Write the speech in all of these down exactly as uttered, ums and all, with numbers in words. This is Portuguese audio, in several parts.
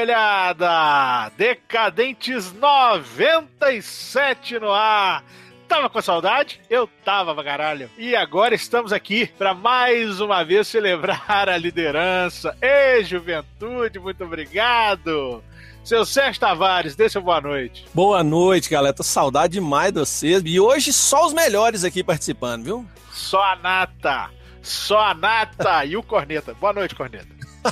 coelhada! Decadentes noventa e sete no ar! Tava com saudade? Eu tava pra caralho. E agora estamos aqui para mais uma vez celebrar a liderança. Ei, juventude, muito obrigado! Seu Sérgio Tavares, dê seu boa noite. Boa noite, galera. Tô saudade demais de vocês. E hoje só os melhores aqui participando, viu? Só a nata. Só a nata e o Corneta. Boa noite, Corneta.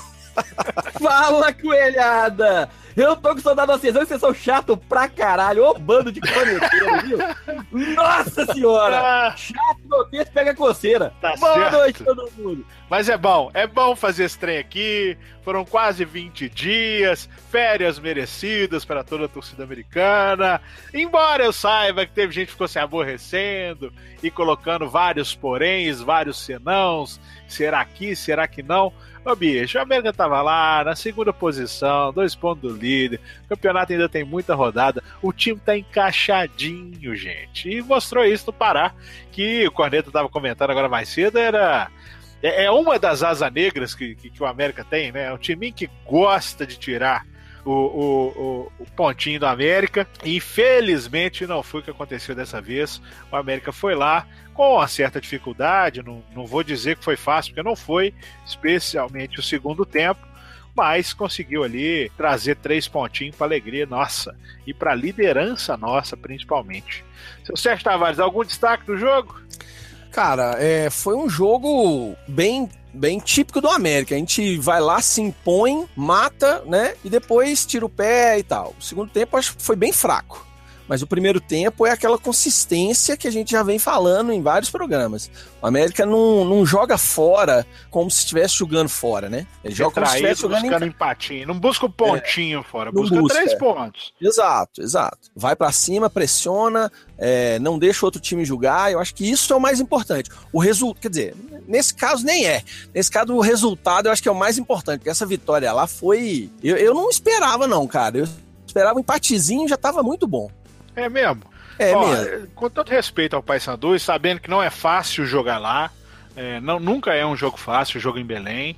Fala, coelhada! Eu tô com saudade de vocês, vocês são chato pra caralho, ô bando de corneteiro, viu? Nossa senhora! Ah, chato no texto pega coceira. Tá Boa certo. noite, todo mundo. Mas é bom, é bom fazer esse trem aqui. Foram quase vinte dias, férias merecidas para toda a torcida americana. Embora eu saiba que teve gente que ficou se aborrecendo e colocando vários poréns, vários senãos. Será que, será que não? Ô bicho, a América tava lá na segunda posição, dois pontos do líder. O campeonato ainda tem muita rodada. O time tá encaixadinho, gente. E mostrou isso no Pará, que o Corneta tava comentando agora mais cedo, era... É uma das asas negras que, que, que o América tem, né? É um time que gosta de tirar o, o, o, o pontinho do América. E infelizmente não foi o que aconteceu dessa vez. O América foi lá com uma certa dificuldade. Não, não vou dizer que foi fácil, porque não foi, especialmente o segundo tempo. Mas conseguiu ali trazer três pontinhos para alegria nossa e para liderança nossa, principalmente. Seu Sérgio Tavares, algum destaque do jogo? Cara, é, foi um jogo bem, bem típico do América. A gente vai lá, se impõe, mata, né? E depois tira o pé e tal. O segundo tempo acho que foi bem fraco. Mas o primeiro tempo é aquela consistência que a gente já vem falando em vários programas. O América não, não joga fora como se estivesse jogando fora, né? Ele joga como se estivesse jogando buscando em... empatinho. Não busca o pontinho é, fora, busca, busca três é. pontos. Exato, exato. Vai pra cima, pressiona, é, não deixa o outro time jogar. Eu acho que isso é o mais importante. O resultado, quer dizer, nesse caso nem é. Nesse caso o resultado eu acho que é o mais importante, porque essa vitória lá foi... Eu, eu não esperava não, cara. Eu esperava um empatezinho, já tava muito bom. É mesmo? É Ó, mesmo. Com todo respeito ao Paysandu, e sabendo que não é fácil jogar lá, é, não, nunca é um jogo fácil, o jogo em Belém,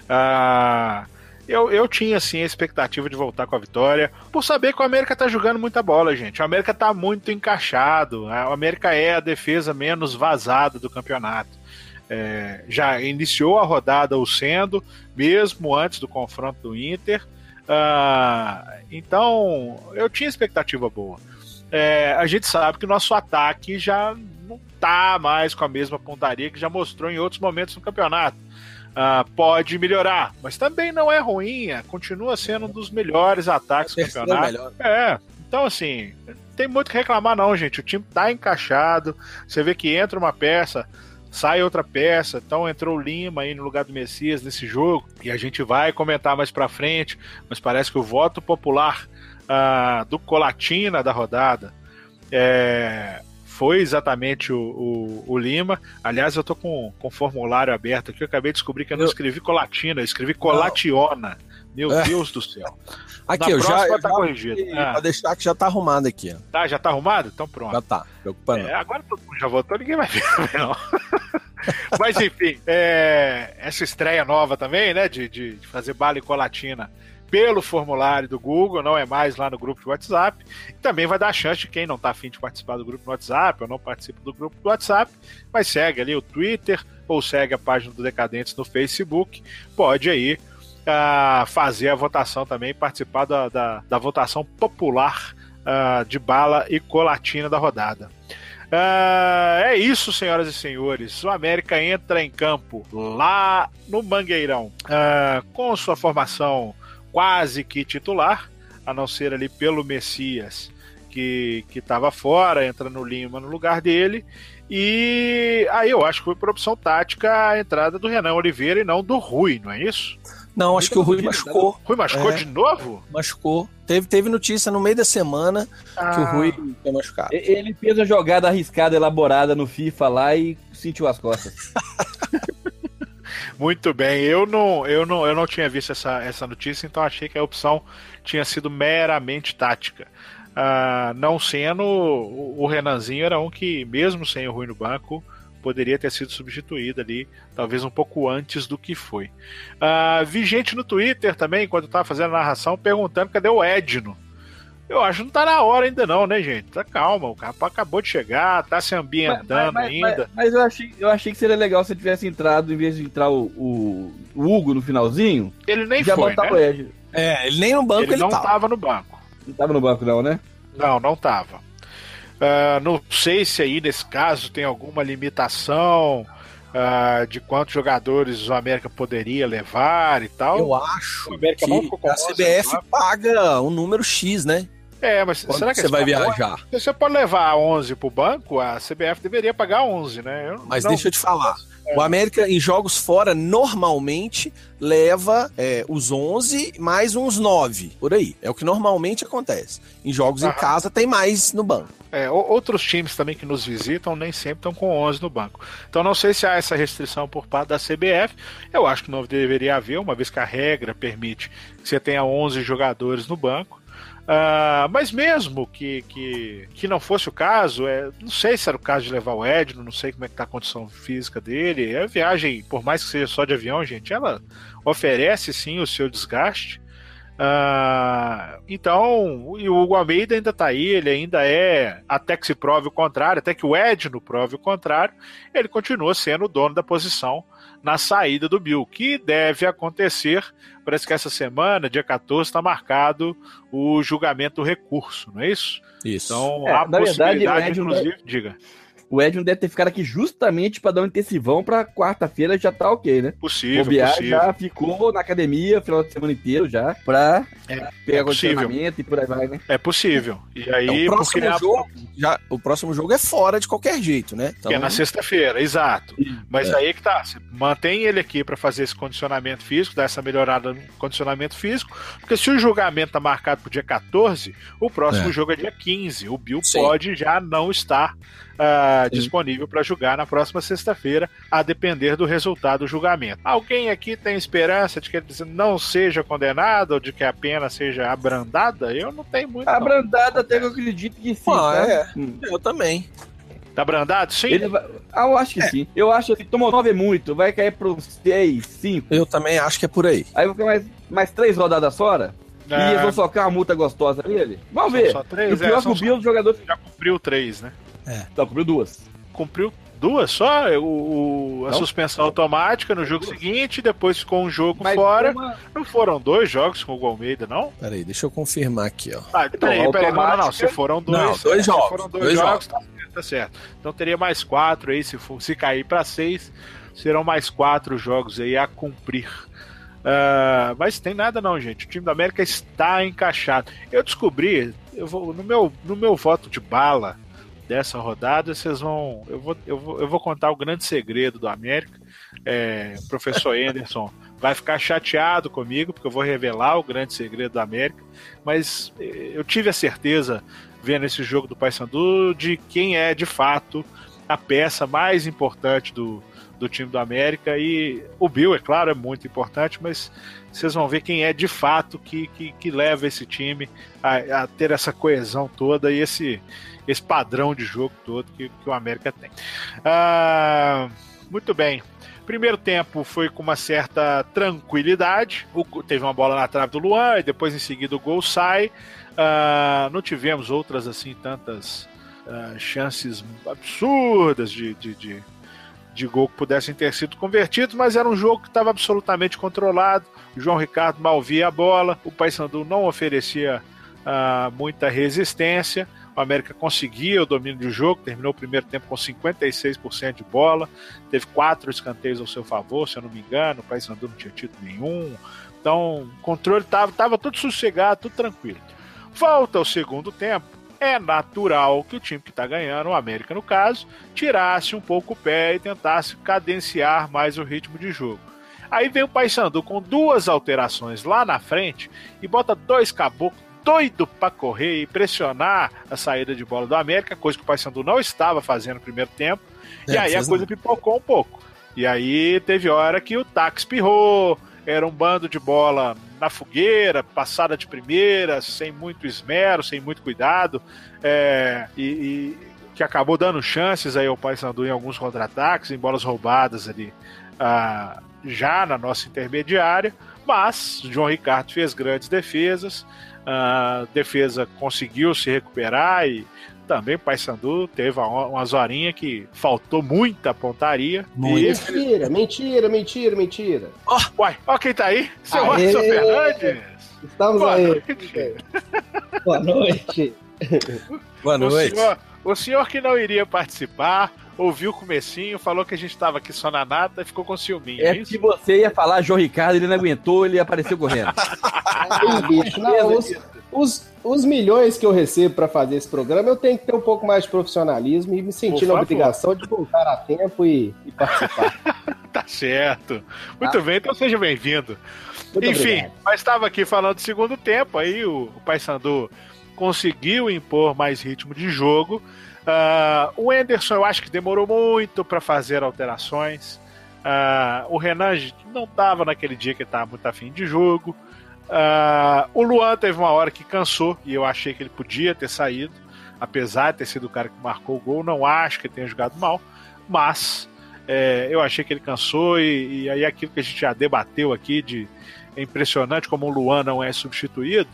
ah, eu, eu tinha assim a expectativa de voltar com a vitória, por saber que o América tá jogando muita bola, gente. O América tá muito encaixado, o América é a defesa menos vazada do campeonato. É, já iniciou a rodada o sendo, mesmo antes do confronto do Inter, ah, então eu tinha expectativa boa. É, a gente sabe que o nosso ataque já não tá mais com a mesma pontaria que já mostrou em outros momentos no campeonato. Uh, pode melhorar, mas também não é ruim, continua sendo um dos melhores ataques do campeonato. Melhor. É, então assim, não tem muito o que reclamar não, gente. O time tá encaixado, você vê que entra uma peça, sai outra peça, então entrou o Lima aí no lugar do Messias nesse jogo, e a gente vai comentar mais pra frente, mas parece que o voto popular Uh, do Colatina da rodada é, foi exatamente o, o, o Lima. Aliás, eu tô com o formulário aberto aqui, eu acabei de descobrir que eu não eu... escrevi Colatina, eu escrevi Colationa. Meu é. Deus do céu. Aqui, eu já, eu tá já corrigido. Ah. Pra deixar que já tá arrumado aqui. Tá, já tá arrumado? Então pronto. Já tá, preocupa não. É, agora todo mundo já votou, ninguém vai ver, não. Mas enfim, é, essa estreia nova também, né, de, de, de fazer bala e Colatina pelo formulário do Google, não é mais lá no grupo de WhatsApp. E também vai dar chance de quem não está afim de participar do grupo no WhatsApp ou não participa do grupo do WhatsApp, mas segue ali o Twitter ou segue a página do Decadentes no Facebook, pode aí uh, fazer a votação também, participar da, da, da votação popular uh, de bala e Colatina da rodada. Uh, é isso, senhoras e senhores. O América entra em campo lá no Mangueirão uh, com sua formação quase que titular, a não ser ali pelo Messias, que estava fora, entra no Lima no lugar dele, e aí eu acho que foi por opção tática a entrada do Renan Oliveira e não do Rui, não é isso? Não, acho que o Rui machucou. Rui machucou é, de novo? Machucou. Teve, teve notícia no meio da semana ah. que o Rui foi machucado. Ele fez a jogada arriscada, elaborada no FIFA lá e sentiu as costas. Muito bem, eu não, eu não, eu não tinha visto essa, essa notícia, então achei que a opção tinha sido meramente tática. Uh, não sendo, o, o Renanzinho era um que, mesmo sem o Rui no banco, poderia ter sido substituída ali, talvez um pouco antes do que foi. Uh, vi gente no Twitter também, quando eu estava fazendo a narração, perguntando cadê o Edno. Eu acho que não tá na hora ainda não, né, gente? Tá calma, o rapaz acabou de chegar, tá se ambientando mas, mas, ainda. Mas, mas eu, achei, eu achei que seria legal se ele tivesse entrado, em vez de entrar o, o, o Hugo no finalzinho. Ele nem foi, né? O Ed. É, ele nem no banco ele, ele não tava. tava no banco. Não tava no banco não, né? Não, não tava. Uh, não sei se aí, nesse caso, tem alguma limitação uh, de quantos jogadores o América poderia levar e tal. Eu acho que a C B F paga um número X, né? É, mas Quando será que você vai viajar? Se você pode levar onze pro banco, a C B F deveria pagar onze, né? Eu, mas não... deixa eu te falar. É. O América, em jogos fora, normalmente leva é, os onze mais uns nove, por aí. É o que normalmente acontece. Em jogos Aham. em casa, tem mais no banco. É, outros times também que nos visitam nem sempre estão com onze no banco. Então não sei se há essa restrição por parte da C B F. Eu acho que não deveria haver, uma vez que a regra permite que você tenha onze jogadores no banco. Uh, mas mesmo que, que, que não fosse o caso, é, não sei se era o caso de levar o Edno, não sei como é que tá a condição física dele. A viagem, por mais que seja só de avião, gente, ela oferece sim o seu desgaste. Uh, então, e o Hugo Almeida ainda tá aí, ele ainda é, até que se prove o contrário, até que o Edno prove o contrário, ele continua sendo o dono da posição na saída do Bill, que deve acontecer. Parece que essa semana, dia quatorze, está marcado o julgamento do recurso, não é isso? Isso. Então, é, a na possibilidade, verdade, inclusive, deve... diga. O Edno deve ter ficado aqui justamente para dar um intensivão para quarta-feira já tá ok, né? Possível, o Biar possível. já ficou na academia final de semana inteiro já para é, pegar é condicionamento e por aí vai, né? É possível. E aí, então, o próximo porque jogo, a... já, o próximo jogo é fora de qualquer jeito, né? Então... É na sexta-feira, exato. Mas é. aí que tá, você mantém ele aqui para fazer esse condicionamento físico, dar essa melhorada no condicionamento físico, porque se o julgamento tá marcado pro dia quatorze, o próximo é. jogo é dia quinze. O Bill Sim. pode já não estar Uh, disponível para julgar na próxima sexta-feira, a depender do resultado do julgamento. Alguém aqui tem esperança de que ele não seja condenado ou de que a pena seja abrandada? Eu não tenho muito. Abrandada, até que eu acredito que sim. Ah, tá? é. Hum. Eu também. Tá abrandado? Sim? Ele vai... Ah, eu acho que é. sim. Eu acho que tomou nove é muito, vai cair pro seis, cinco. Eu também acho que é por aí. Aí vai ficar mais, mais três rodadas fora? É. E eles vão socar uma multa gostosa nele? Vamos são ver. Só três, o pior é, que o Bill, os jogadores... Já cumpriu três, né? É. Não, cumpriu duas. Cumpriu duas só? O, o a não? suspensão automática no jogo duas. seguinte, depois ficou um jogo Mas fora. Uma... Não foram dois jogos com o Hugo Almeida, não? Peraí, deixa eu confirmar aqui, ó. Ah, peraí, então, peraí, automática... não, não, não. Se foram dois, não, dois é, jogos. Se foram dois, dois jogos, jogos. Tá, tá certo. Então teria mais quatro aí, se, for, se cair para seis, serão mais quatro jogos aí a cumprir. Uh, mas tem nada não, gente. O time da América está encaixado. Eu descobri, eu vou, no, meu, no meu voto de bala dessa rodada, vocês vão eu, vou. eu vou. eu vou contar o grande segredo do América. É, o professor Anderson vai ficar chateado comigo, porque eu vou revelar o grande segredo do América. Mas eu tive a certeza, vendo esse jogo do Paysandu, de quem é de fato a peça mais importante do do time do América, e o Bill, é claro, é muito importante, mas vocês vão ver quem é de fato que, que, que leva esse time a, a ter essa coesão toda e esse, esse padrão de jogo todo que, que o América tem. Ah, muito bem. Primeiro tempo foi com uma certa tranquilidade, o, teve uma bola na trave do Luan e depois em seguida o gol sai. Ah, não tivemos outras assim tantas ah, chances absurdas de, de, de de gol que pudessem ter sido convertidos, mas era um jogo que estava absolutamente controlado. O João Ricardo mal via a bola, o Paysandu não oferecia uh, muita resistência, o América conseguia o domínio do jogo, terminou o primeiro tempo com cinquenta e seis por cento de bola, teve quatro escanteios ao seu favor, se eu não me engano, o Paysandu não tinha tido nenhum, então o controle estava tava tudo sossegado, tudo tranquilo. Volta ao segundo tempo, é natural que o time que está ganhando, o América no caso, tirasse um pouco o pé e tentasse cadenciar mais o ritmo de jogo. Aí vem o Paysandu com duas alterações lá na frente e bota dois caboclos doido para correr e pressionar a saída de bola do América, coisa que o Paysandu não estava fazendo no primeiro tempo, é, e aí a coisa pipocou um pouco. E aí teve hora que o táxi espirrou, era um bando de bola na fogueira, passada de primeira, sem muito esmero, sem muito cuidado, é, e, e que acabou dando chances aí ao Paysandu em alguns contra-ataques, em bolas roubadas ali, ah, já na nossa intermediária, mas o João Ricardo fez grandes defesas, a defesa conseguiu se recuperar e também o Paysandu teve umas horinhas que faltou muita pontaria. E... Mentira, mentira, mentira, mentira. Ó, oh, uai, ó quem tá aí, seu Anderson Fernandes. Estamos Boa aí. Noite. Boa noite. Boa noite. O senhor, o senhor que não iria participar, ouviu o comecinho, falou que a gente tava aqui só na nata e ficou com ciúminho. É, é que você ia falar João Ricardo, ele não aguentou, ele apareceu correndo. Ai, bicho, não, os, os, os milhões que eu recebo pra fazer esse programa, eu tenho que ter um pouco mais de profissionalismo e me sentir na obrigação de voltar a tempo e, e participar. Tá certo. Muito ah. bem, então seja bem-vindo. Muito Enfim, obrigado. Mas estava aqui falando do segundo tempo, aí o, o Paysandu conseguiu impor mais ritmo de jogo. Uh, o Anderson, eu acho que demorou muito para fazer alterações. Uh, o Renan não estava naquele dia que estava muito afim de jogo. Uh, o Luan teve uma hora que cansou e eu achei que ele podia ter saído, apesar de ter sido o cara que marcou o gol. Não acho que ele tenha jogado mal, mas é, eu achei que ele cansou. E, e aí aquilo que a gente já debateu aqui de é impressionante como o Luan não é substituído.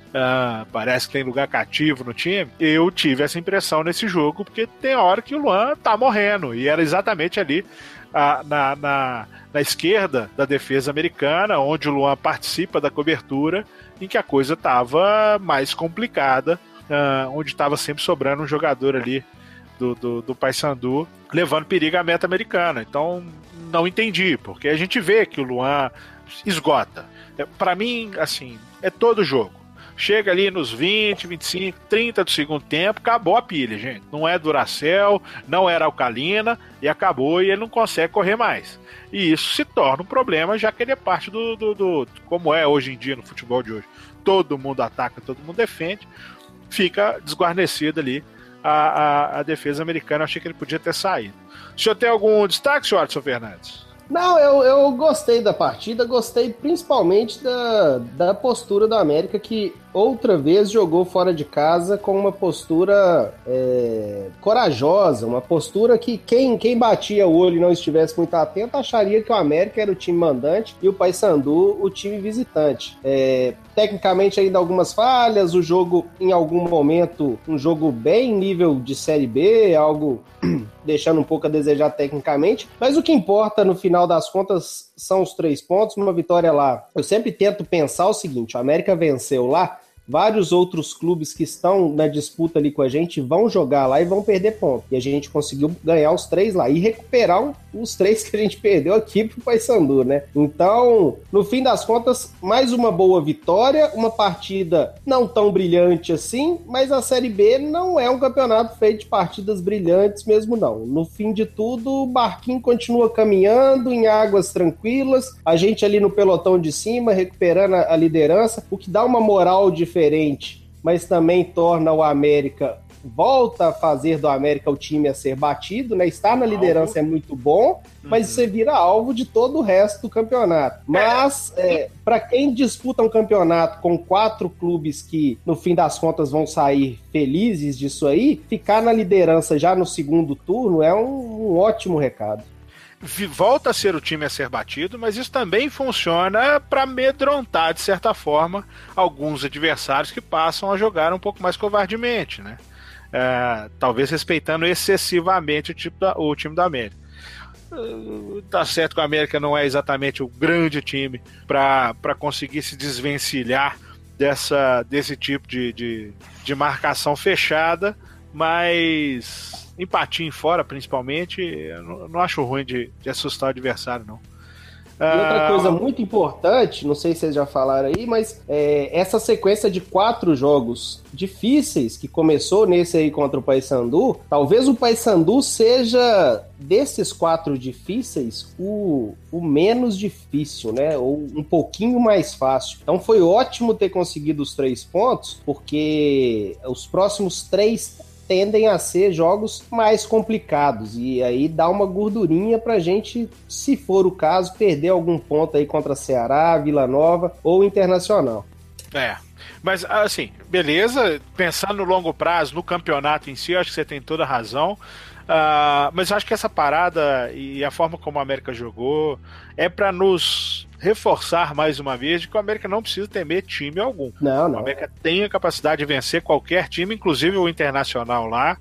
Uh, parece que tem lugar cativo no time. Eu tive essa impressão nesse jogo, porque tem hora que o Luan tá morrendo, e era exatamente ali uh, na, na, na esquerda da defesa americana, onde o Luan participa da cobertura, em que a coisa estava mais complicada, uh, onde estava sempre sobrando um jogador ali do, do, do Paysandu, levando perigo à meta americana. Então não entendi, porque a gente vê que o Luan esgota. Para mim, assim, é todo jogo. Chega ali nos vinte, vinte e cinco, trinta do segundo tempo, acabou a pilha, gente. Não é Duracell, não era alcalina, e acabou, e ele não consegue correr mais. E isso se torna um problema, já que ele é parte do, do, do como é hoje em dia no futebol de hoje. Todo mundo ataca, todo mundo defende, fica desguarnecido ali a, a, a defesa americana. Eu achei que ele podia ter saído. O senhor tem algum destaque, senhor Anderson Fernandes? Não, eu, eu gostei da partida, gostei principalmente da, da postura do América, que outra vez jogou fora de casa com uma postura é, corajosa, uma postura que quem, quem batia o olho e não estivesse muito atento acharia que o América era o time mandante e o Paysandu o time visitante. É, tecnicamente ainda algumas falhas, o jogo em algum momento, um jogo bem nível de Série B, algo deixando um pouco a desejar tecnicamente, mas o que importa no final das contas são os três pontos, uma vitória lá. Eu sempre tento pensar o seguinte, o América venceu lá, vários outros clubes que estão na disputa ali com a gente vão jogar lá e vão perder ponto. E a gente conseguiu ganhar os três lá e recuperar um, os três que a gente perdeu aqui pro Paysandu, né? Então, no fim das contas, mais uma boa vitória, uma partida não tão brilhante assim, mas a Série B não é um campeonato feito de partidas brilhantes mesmo não. No fim de tudo, o barquinho continua caminhando em águas tranquilas, a gente ali no pelotão de cima, recuperando a, a liderança, o que dá uma moral diferente diferente, mas também torna o América, volta a fazer do América o time a ser batido, né? Estar na liderança alvo. É muito bom, mas uhum. Você vira alvo de todo o resto do campeonato. Mas, é. É, para quem disputa um campeonato com quatro clubes que, no fim das contas, vão sair felizes disso aí, ficar na liderança já no segundo turno é um, um ótimo recado. Volta a ser o time a ser batido, mas isso também funciona para amedrontar, de certa forma, alguns adversários que passam a jogar um pouco mais covardemente, né? É, talvez respeitando excessivamente o, tipo da, o time da América. Tá certo que o América não é exatamente o grande time para conseguir se desvencilhar dessa, desse tipo de, de, de marcação fechada, mas empatinho fora, principalmente, eu não, não acho ruim de, de assustar o adversário, não. E outra coisa muito importante, não sei se vocês já falaram aí, mas é, essa sequência de quatro jogos difíceis que começou nesse aí contra o Paysandu, talvez o Paysandu seja, desses quatro difíceis, o, o menos difícil, né? Ou um pouquinho mais fácil. Então foi ótimo ter conseguido os três pontos, porque os próximos três tendem a ser jogos mais complicados, e aí dá uma gordurinha pra gente, se for o caso, perder algum ponto aí contra Ceará, Vila Nova ou Internacional. É, mas assim, beleza, pensando no longo prazo, no campeonato em si, eu acho que você tem toda a razão. Uh, mas eu acho que essa parada e a forma como a América jogou é para nos reforçar mais uma vez de que o América não precisa temer time algum. Não, não. O América tem a capacidade de vencer qualquer time, inclusive o Internacional lá.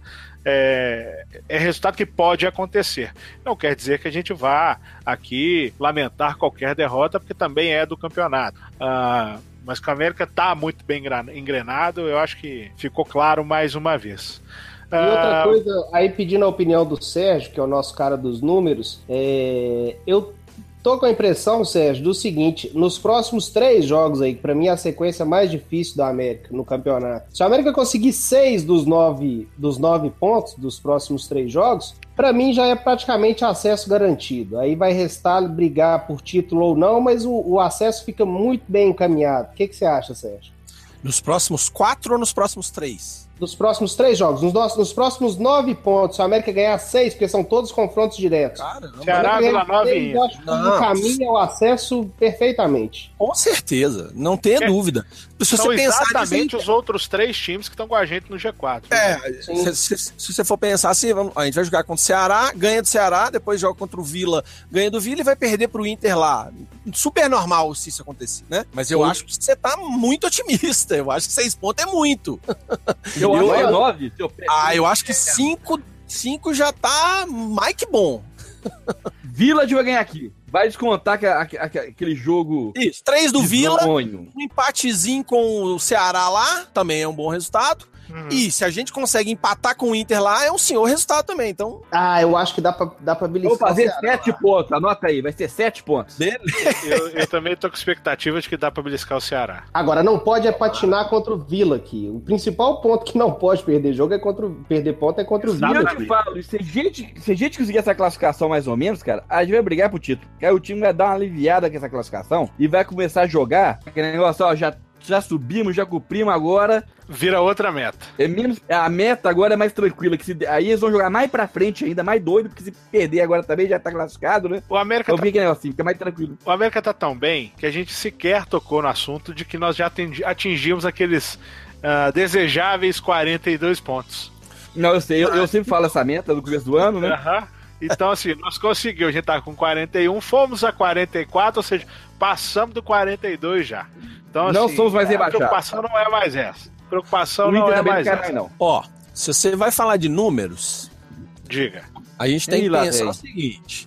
É, é resultado que pode acontecer. Não quer dizer que a gente vá aqui lamentar qualquer derrota, porque também é do campeonato. Uh, mas que o América está muito bem engrenado, eu acho que ficou claro mais uma vez. E outra coisa, aí pedindo a opinião do Sérgio, que é o nosso cara dos números, é... eu tô com a impressão, Sérgio, do seguinte: nos próximos três jogos aí, que pra mim é a sequência mais difícil da América no campeonato, se a América conseguir seis dos nove, dos nove pontos dos próximos três jogos, pra mim já é praticamente acesso garantido. Aí vai restar brigar por título ou não, mas o, o acesso fica muito bem encaminhado. O que, que você acha, Sérgio? Nos próximos quatro ou nos próximos três? Nos próximos três jogos, nos, nossos, nos próximos nove pontos, se a América ganhar seis, porque são todos confrontos diretos. Caramba, Ceará, Vila Nova e eu acho que o caminho é o acesso perfeitamente. Com certeza, não tenha é, dúvida. Se são você pensar exatamente nisso, os outros três times que estão com a gente no G quatro. É, se, se, se você for pensar assim, a gente vai jogar contra o Ceará, ganha do Ceará, depois joga contra o Vila, ganha do Vila e vai perder pro Inter lá. Super normal se isso acontecer, né? Mas eu Sim. acho que você tá muito otimista. Eu acho que seis pontos é muito. Eu, eu acho que é nove. Ah, eu acho que cinco, cinco já tá mais que bom. Village vai ganhar aqui. Vai descontar que, a, a, aquele jogo... Isso, três do Vila, sonho. Um empatezinho com o Ceará lá, também é um bom resultado. Uhum. E se a gente consegue empatar com o Inter lá, é um senhor resultado também, então... Ah, eu acho que dá pra, dá pra beliscar. Vou fazer sete pontos, anota aí, vai ser sete pontos. Eu, eu também tô com expectativa de que dá pra beliscar o Ceará. Agora, não pode é patinar contra o Vila aqui. O principal ponto que não pode perder jogo é contra o... Perder ponto é contra o Vila. Eu te falo, se a, gente, se a gente conseguir essa classificação mais ou menos, cara, a gente vai brigar pro título. Porque aí o time vai dar uma aliviada com essa classificação e vai começar a jogar aquele negócio, ó, já... Já subimos, já cumprimos, agora... Vira outra meta. É menos, a meta agora é mais tranquila, que se, aí eles vão jogar mais pra frente ainda, mais doido, porque se perder agora também já tá classificado, né? O América eu tá... vi que é assim, fica mais tranquilo. O América tá tão bem que a gente sequer tocou no assunto de que nós já atingimos aqueles uh, desejáveis quarenta e dois pontos. Não, eu sei, eu, eu sempre falo essa meta no começo do ano, né? Aham. Uh-huh. Então, assim, nós conseguimos, a gente tá com quarenta e um, fomos a quarenta e quatro, ou seja, passamos do quarenta e dois já. Então, não assim, somos mais rebaixados. A preocupação não é mais essa. A preocupação não é mais essa. Não. Ó, se você vai falar de números... Diga. A gente tem Ei, que lá, pensar véio. o seguinte.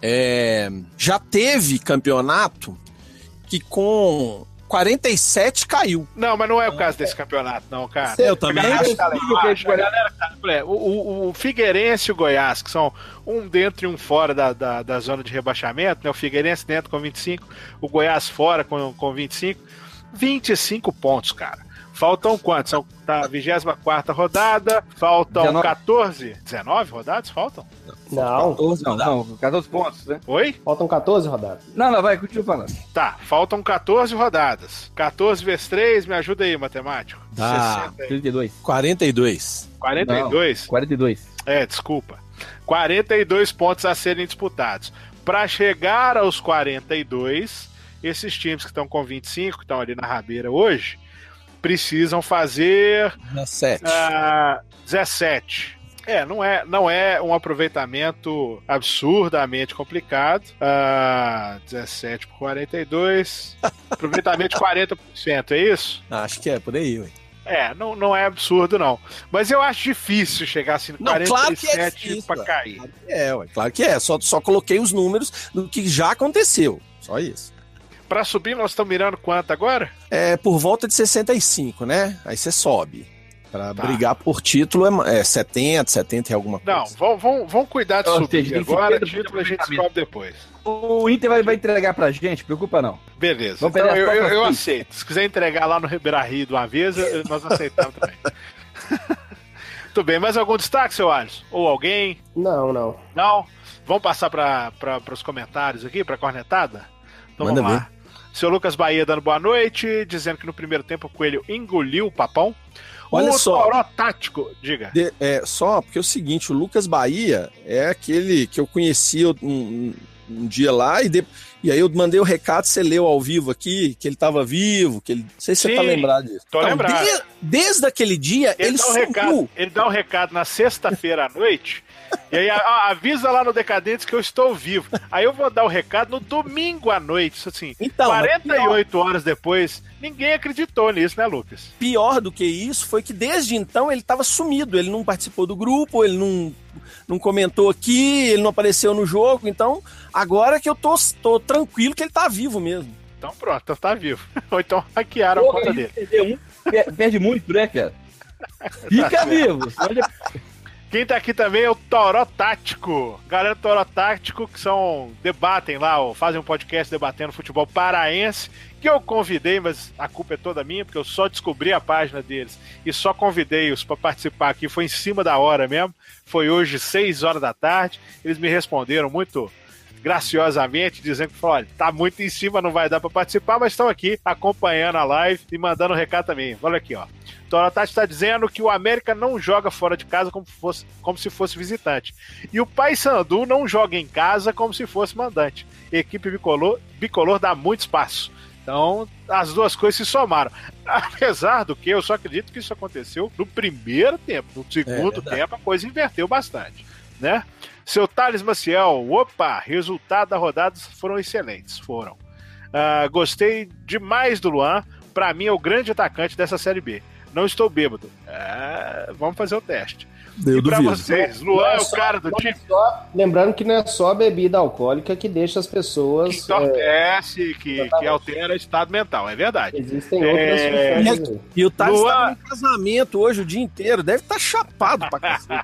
É, já teve campeonato que com quarenta e sete caiu. Não, mas não é o caso desse campeonato, não, cara. Eu também acho. O, o, o Figueirense e o Goiás, que são um dentro e um fora da, da, da zona de rebaixamento, né? O Figueirense dentro com vinte e cinco, o Goiás fora com, com vinte e cinco. vinte e cinco pontos, cara. Faltam quantos? São tá, vigésima quarta rodada, faltam dezenove. quatorze? dezenove rodadas? Faltam? Não. quatorze, não, não, quatorze pontos, né? Oi? Faltam quatorze rodadas. Não, não, vai, continua falando. Tá, faltam quatorze rodadas. quatorze vezes três, me ajuda aí, matemático. Dá. trinta e dois. quarenta e dois. quarenta e dois? Não, quarenta e dois. É, desculpa. quarenta e dois pontos a serem disputados. Para chegar aos quarenta e dois, esses times que estão com vinte e cinco, que estão ali na rabeira hoje, precisam fazer dezessete. Uh, dezessete. É, não é, não é um aproveitamento absurdamente complicado. Uh, dezessete por quarenta e dois. Aproveitamento de quarenta por cento, é isso? Acho que é, por aí, ué. É, não, não é absurdo, não. Mas eu acho difícil chegar assim no não, quarenta e sete claro que é difícil, pra cair. Claro que é, ué, claro que é. Só, só coloquei os números do que já aconteceu. Só isso. Pra subir, nós estamos mirando quanto agora? É por volta de sessenta e cinco, né? Aí você sobe. Pra tá. brigar por título é, é setenta, setenta e alguma coisa. Não, vão, vão, vão cuidar de Ou subir seja, agora, título a gente sobe depois. O Inter vai, vai entregar pra gente, preocupa não. Beleza, vamos então eu, eu, eu assim. aceito. Se quiser entregar lá no Beira-Rio de uma vez, nós aceitamos também. Tudo bem, mais algum destaque, seu Alisson? Ou alguém? Não, não. Não? Vamos passar para os comentários aqui, para a cornetada? Então Manda vamos lá. ver. Seu Lucas Bahia dando boa noite, dizendo que no primeiro tempo o Coelho engoliu o Papão. Olha o só. Toró tático, diga. De, é, só porque é o seguinte, o Lucas Bahia é aquele que eu conheci um, um dia lá, e, de, e aí eu mandei o recado, você leu ao vivo aqui, que ele tava vivo, que ele, não sei se Sim, você tá lembrado disso. Tô então, lembrado. De, desde aquele dia, ele, Ele dá um sumiu. recado, ele dá um recado na sexta-feira à noite, e aí a- avisa lá no Decadentes que eu estou vivo. Aí eu vou dar o recado no domingo à noite, isso assim, Então, mas quarenta e oito horas depois, ninguém acreditou nisso, né, Lucas? Pior do que isso foi que desde então ele estava sumido, ele não participou do grupo, ele não, não comentou aqui, ele não apareceu no jogo, então agora que eu tô, tô tranquilo que ele tá vivo mesmo. Então pronto, então tá vivo. Ou então hackearam a Porra, conta ele dele. perdeu um, per- perde muito, né, cara? Fica vivo. senão ele- Quem tá aqui também é o Toró Tático. Galera do Toró Tático, que são, debatem lá, ó, fazem um podcast debatendo futebol paraense, que eu convidei, mas a culpa é toda minha, porque eu só descobri a página deles e só convidei-os para participar aqui, foi em cima da hora mesmo, foi hoje seis horas da tarde, eles me responderam muito graciosamente, dizendo que olha, tá muito em cima, não vai dar para participar, mas estão aqui acompanhando a live e mandando um recado também. Olha aqui, ó. Torotati está dizendo que o América não joga fora de casa como, fosse, como se fosse visitante. E o Paysandu não joga em casa como se fosse mandante. Equipe bicolor, bicolor dá muito espaço. Então, as duas coisas se somaram. Apesar do que, eu só acredito que isso aconteceu no primeiro tempo. No segundo é tempo, a coisa inverteu bastante, né? Seu Thales Maciel, opa, resultado da rodada foram excelentes, foram. Uh, gostei demais do Luan, pra mim é o grande atacante dessa Série B. Não estou bêbado. É, vamos fazer o teste. Eu e pra duvido. vocês, Luan é, é o só, cara do time? É só, lembrando que não é só a bebida alcoólica que deixa as pessoas... Que entorpece, é, que, que altera o estado mental, é verdade. Existem outras é, substâncias. E o Thales Luan... tá em casamento hoje o dia inteiro, deve estar tá chapado pra cacete.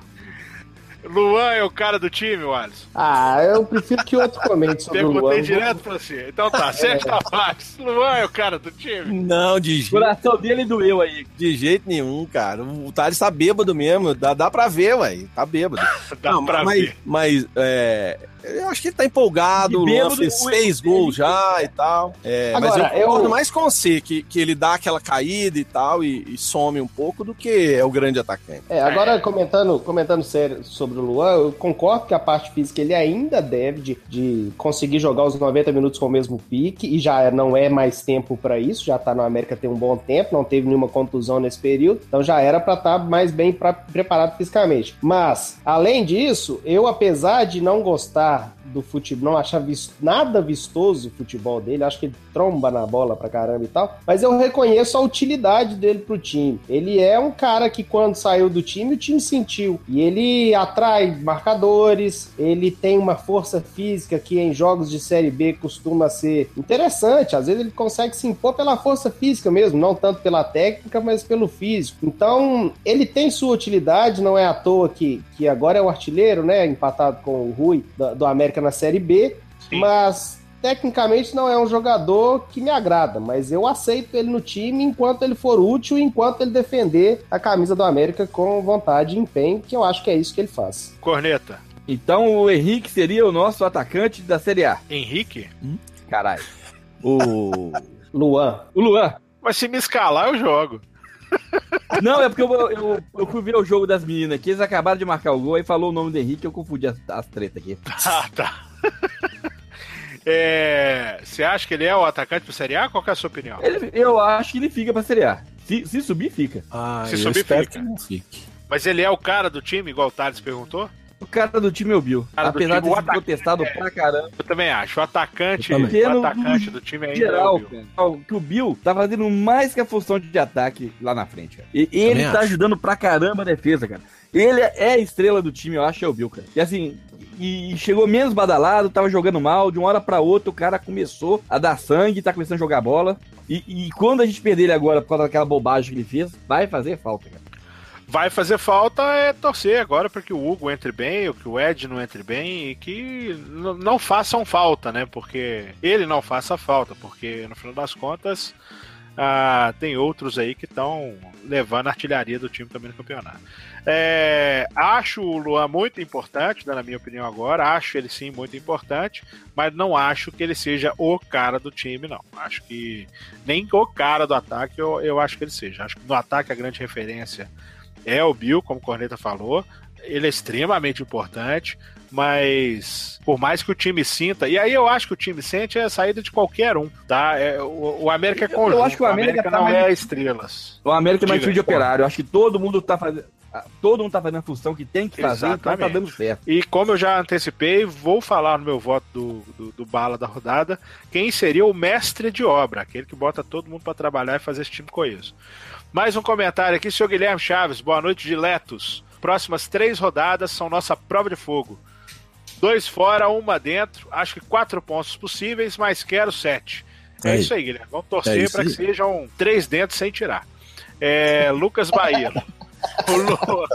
Luan é o cara do time, Wallace? Ah, eu prefiro que outro comente sobre o Luan. Perguntei direto pra você. Então tá, Sérgio Tavares. Luan é o cara do time? Não, de O jeito, coração dele doeu aí. de jeito nenhum, cara. O Thales tá bêbado mesmo, dá, dá pra ver, ué, tá bêbado. Dá Não, pra mas, ver. Mas, é, eu acho que ele tá empolgado, o Luan bêbado, fez o- seis gols já e tal. É, mas eu Agora, concordo eu- mais com você, que, que ele dá aquela caída e tal, e, e some um pouco do que é o grande atacante. É, agora comentando, comentando sério sobre o Luan, eu concordo que a parte física ele ainda deve de, de conseguir jogar os noventa minutos com o mesmo pique, e já não é mais tempo pra isso, já tá no América tem um bom tempo, não teve nenhuma contusão nesse período, então já era pra estar mais bem pra, preparado fisicamente. Mas, além disso, eu apesar de não gostar do futebol, não achar vis- nada vistoso o futebol dele, acho que ele tromba na bola pra caramba e tal, mas eu reconheço a utilidade dele pro time. Ele é um cara que quando saiu do time, o time sentiu, e ele atrai marcadores, ele tem uma força física que em jogos de Série B costuma ser interessante, às vezes ele consegue se impor pela força física mesmo, não tanto pela técnica, mas pelo físico. Então, ele tem sua utilidade, não é à toa que, que agora é o artilheiro, né, empatado com o Rui, do, do América na Série B, Sim. mas tecnicamente não é um jogador que me agrada, mas eu aceito ele no time enquanto ele for útil, enquanto ele defender a camisa do América com vontade e empenho, que eu acho que é isso que ele faz. Corneta. Então o Henrique seria o nosso atacante da Série A. Henrique? Caralho. O... Luan. O Luan. Mas se me escalar, eu jogo. Não, é porque eu, eu, eu fui ver o jogo das meninas aqui, eles acabaram de marcar o gol e falou o nome do Henrique, eu confundi as, as tretas aqui. Ah, tá. É, você acha que ele é o atacante pro Série A? Qual que é a sua opinião? Ele- eu acho que ele fica pra Série A. Se, se subir, fica. Ah, Se eu subir, espero fica. que não fique. Mas ele é o cara do time, igual o Thales perguntou? O cara do time é o Bill. Cara do Apesar time, de o ser atacante, protestado é. pra caramba. Eu também acho. O atacante, Eu também. o atacante do time ainda é o Geral, Bill. cara, que o Bill tá fazendo mais que a função de ataque lá na frente, cara. E ele Também tá acho. ajudando pra caramba a defesa, cara. Ele é a estrela do time, eu acho, é o Bill, cara. E assim, e chegou menos badalado, tava jogando mal, de uma hora pra outra o cara começou a dar sangue, tá começando a jogar bola. E, e quando a gente perder ele agora por causa daquela bobagem que ele fez, vai fazer falta, cara. Vai fazer falta é torcer agora para que o Hugo entre bem, ou que o Ed não entre bem, e que n- não façam falta, né? Porque ele não faça falta, porque no final das contas ah, tem outros aí que estão levando a artilharia do time também no campeonato. É, acho o Luan muito importante, né, na minha opinião agora, acho ele sim muito importante, mas não acho que ele seja o cara do time, não. Acho que nem o cara do ataque eu, eu acho que ele seja. Acho que no ataque a grande referência é o Bill, como o Corneta falou. Ele é extremamente importante, mas por mais que o time sinta, e aí eu acho que o time sente a saída de qualquer um, tá? É, o, o América é conjunto, eu acho que o América, América tá não mais... é estrelas. O América é mais time de Diga, operário, eu acho que todo mundo tá fazendo... Todo mundo tá fazendo a função que tem que fazer, Exatamente. então tá dando certo. E como eu já antecipei, vou falar no meu voto do, do, do Bala da rodada, quem seria o mestre de obra, aquele que bota todo mundo para trabalhar e fazer esse time coeso. Mais um comentário aqui, senhor Guilherme Chaves, boa noite, diletos. Próximas três rodadas são nossa prova de fogo. Dois fora, uma dentro. Acho que quatro pontos possíveis, mas quero sete. É, é isso aí, Guilherme. Vamos torcer é para que sejam três dentro sem tirar. É, Lucas Bahia. O Luan.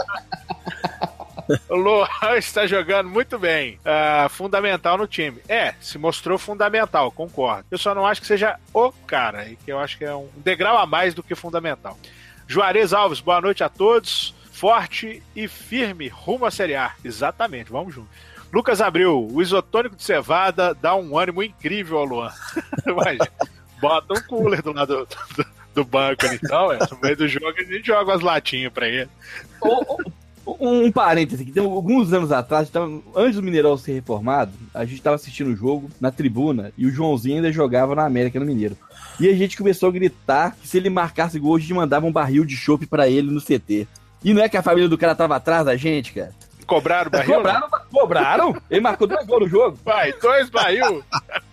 O Luan está jogando muito bem. Uh, fundamental no time. É, se mostrou fundamental, concordo. Eu só não acho que seja o cara. E que eu acho que é um degrau a mais do que fundamental. Juarez Alves, boa noite a todos. Forte e firme rumo à Série A. Exatamente, vamos junto. Lucas Abreu, o isotônico de cevada dá um ânimo incrível ao Luan. Imagina, bota um cooler do lado do, do banco ali, então, é, no meio do jogo a gente joga umas latinhas pra ele. Um, um parêntese aqui, então, alguns anos atrás, então, antes do Mineirão ser reformado, a gente tava assistindo o jogo na tribuna e o Joãozinho ainda jogava na América, no Mineiro. E a gente começou a gritar que se ele marcasse gol, a gente mandava um barril de chopp pra ele no C T. E não é que a família do cara tava atrás da gente, cara? Cobraram o barril? Cobraram, cobraram. Ele marcou dois gols no jogo. Vai, dois barril.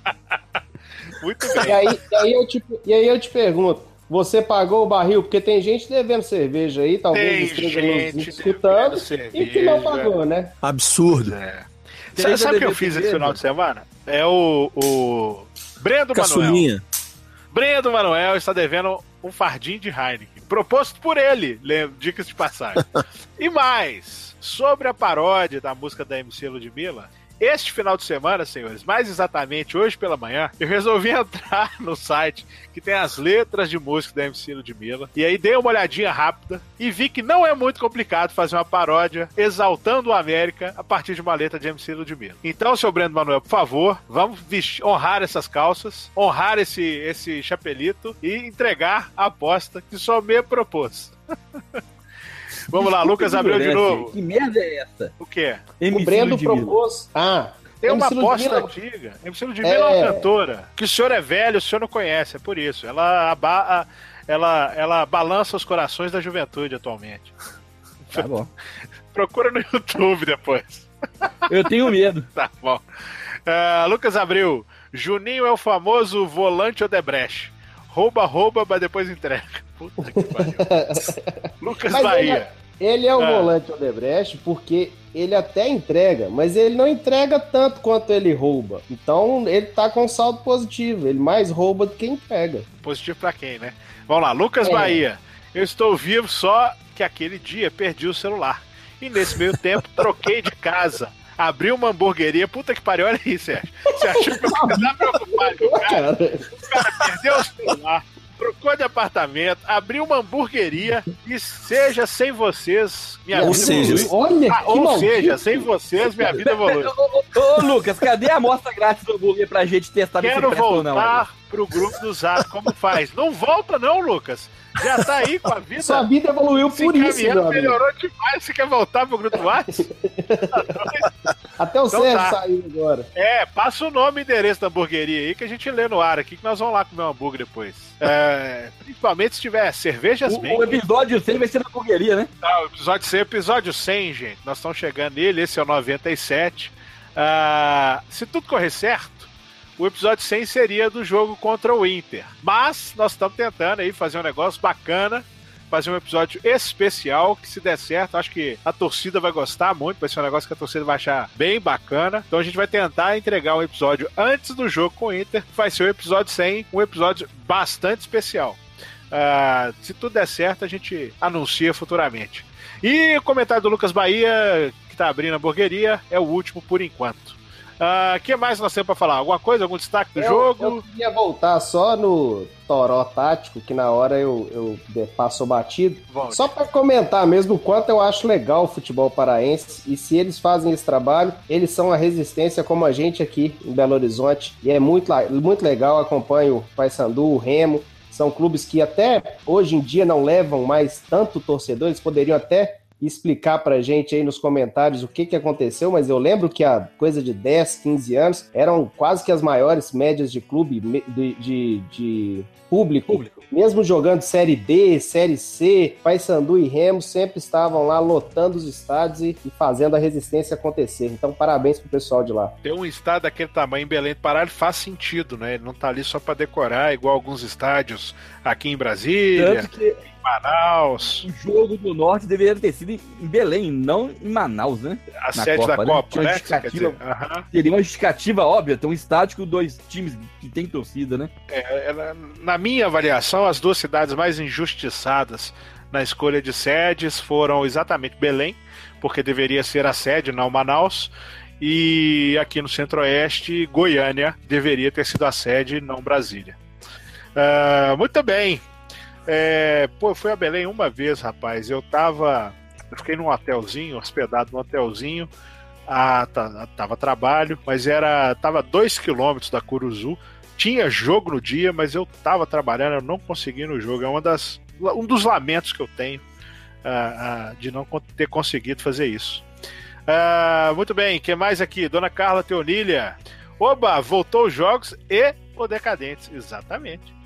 Muito bem. E aí, e, aí eu te, e aí eu te pergunto, você pagou o barril? Porque tem gente devendo cerveja aí, talvez esteja nos escutando, e que não pagou, né? Absurdo. É. Sabe, sabe o que eu fiz esse final de semana? É o, o Brendo Caçulinha. Manuel. Brendo Manuel está devendo um fardinho de Heineken, proposto por ele, dicas de passagem. E mais, sobre a paródia da música da M C Ludmilla, este final de semana, senhores, mais exatamente hoje pela manhã, eu resolvi entrar no site que tem as letras de música da M C Ludmilla, e aí dei uma olhadinha rápida e vi que não é muito complicado fazer uma paródia exaltando o América a partir de uma letra de M C Ludmilla. Então, seu Brendo Manuel, por favor, vamos vestir, honrar essas calças, honrar esse, esse chapelito e entregar a aposta que só me propôs. Vamos lá, Lucas Abreu de novo. Que merda é essa? O quê? O Brendo propôs... Ah, tem uma aposta antiga. M C Ludmilla é... é uma cantora que o senhor é velho, o senhor não conhece, é por isso. Ela, aba... ela, ela balança os corações da juventude atualmente. Tá bom. Procura no YouTube depois. Eu tenho medo. Tá bom. Uh, Lucas Abreu. Juninho é o famoso volante Odebrecht. Rouba, rouba, mas depois entrega. Puta que pariu. Lucas mas Bahia. Ele, ele é o ah. volante Odebrecht porque ele até entrega, mas ele não entrega tanto quanto ele rouba. Então ele tá com saldo positivo. Ele mais rouba do que entrega. Positivo pra quem, né? Vamos lá, Lucas é. Bahia. Eu estou vivo só que aquele dia perdi o celular. E nesse meio tempo troquei de casa. Abri uma hamburgueria, puta que pariu, olha isso, Sérgio. Você achou que eu ia me preocupado com o cara? O cara perdeu o celular, trocou de apartamento, abriu uma hamburgueria e seja sem vocês, minha ou vida seja, evolui. Olha, ah, ou maldito. seja, sem vocês, minha vida evolui. Ô, ô, Lucas, cadê a amostra grátis do hambúrguer pra gente testar? Quero voltar não, pro grupo do Zap, como faz? Não volta não, Lucas. Já tá aí com a vida. Sua vida evoluiu por isso, meu melhorou demais. Você quer voltar pro grupo do WhatsApp? Até o então Sérgio tá. saiu agora. É, passa o nome e endereço da hamburgueria aí que a gente lê no ar aqui, que nós vamos lá comer um hambúrguer depois. É, principalmente se tiver cervejas bem. O episódio cem vai ser na hamburgueria, né? Tá, o episódio cem, episódio cem, gente. Nós estamos chegando nele, esse é o noventa e sete. Uh, se tudo correr certo, o episódio cem seria do jogo contra o Inter. Mas nós estamos tentando aí fazer um negócio bacana, fazer um episódio especial, que se der certo, acho que a torcida vai gostar muito, vai ser um negócio que a torcida vai achar bem bacana. Então a gente vai tentar entregar um episódio antes do jogo com o Inter, que vai ser o episódio cem, um episódio bastante especial. Uh, se tudo der certo, a gente anuncia futuramente. E o comentário do Lucas Bahia, que está abrindo a hamburgueria, é o último por enquanto. O uh, que mais nós temos para falar? Alguma coisa? Algum destaque do eu, jogo? Eu queria voltar só no toró tático, que na hora eu, eu passo batido. Volte. Só para comentar mesmo o quanto eu acho legal o futebol paraense, e se eles fazem esse trabalho, eles são a resistência como a gente aqui em Belo Horizonte, e é muito, muito legal, acompanho o Paysandu, o Remo, são clubes que até hoje em dia não levam mais tanto torcedor, eles poderiam até explicar pra gente aí nos comentários o que que aconteceu, mas eu lembro que há coisa de dez, quinze anos eram quase que as maiores médias de clube, de, de, de público. público, mesmo jogando Série D, Série C, Paysandu e Remo sempre estavam lá lotando os estádios e, e fazendo a resistência acontecer, então parabéns pro pessoal de lá. Ter um estádio daquele tamanho em Belém do Pará, ele faz sentido, né? Ele não tá ali só pra decorar, igual alguns estádios aqui em Brasília, Tanto que Manaus. o jogo do Norte deveria ter sido em Belém, não em Manaus, né? A Na sede Copa, da né? Copa, Tinha uma né? justificativa- Uhum. Teria uma justificativa óbvia, ter um estádio com dois times que tem torcida, né? É, ela- na minha avaliação, as duas cidades mais injustiçadas na escolha de sedes foram exatamente Belém, porque deveria ser a sede, não Manaus, e aqui no Centro-Oeste, Goiânia deveria ter sido a sede, não Brasília. Ah, muito bem. É, pô, eu fui a Belém uma vez, rapaz. Eu tava. Eu fiquei num hotelzinho, hospedado num hotelzinho. Ah, tá, tava a trabalho, mas era. Tava a dois quilômetros da Curuzu. Tinha jogo no dia, mas eu tava trabalhando, eu não consegui ir no jogo. É uma das, um dos lamentos que eu tenho ah, ah, de não ter conseguido fazer isso. Ah, muito bem, o que mais aqui? Dona Carla Teonília. Oba, voltou os jogos e o Decadentes. Exatamente.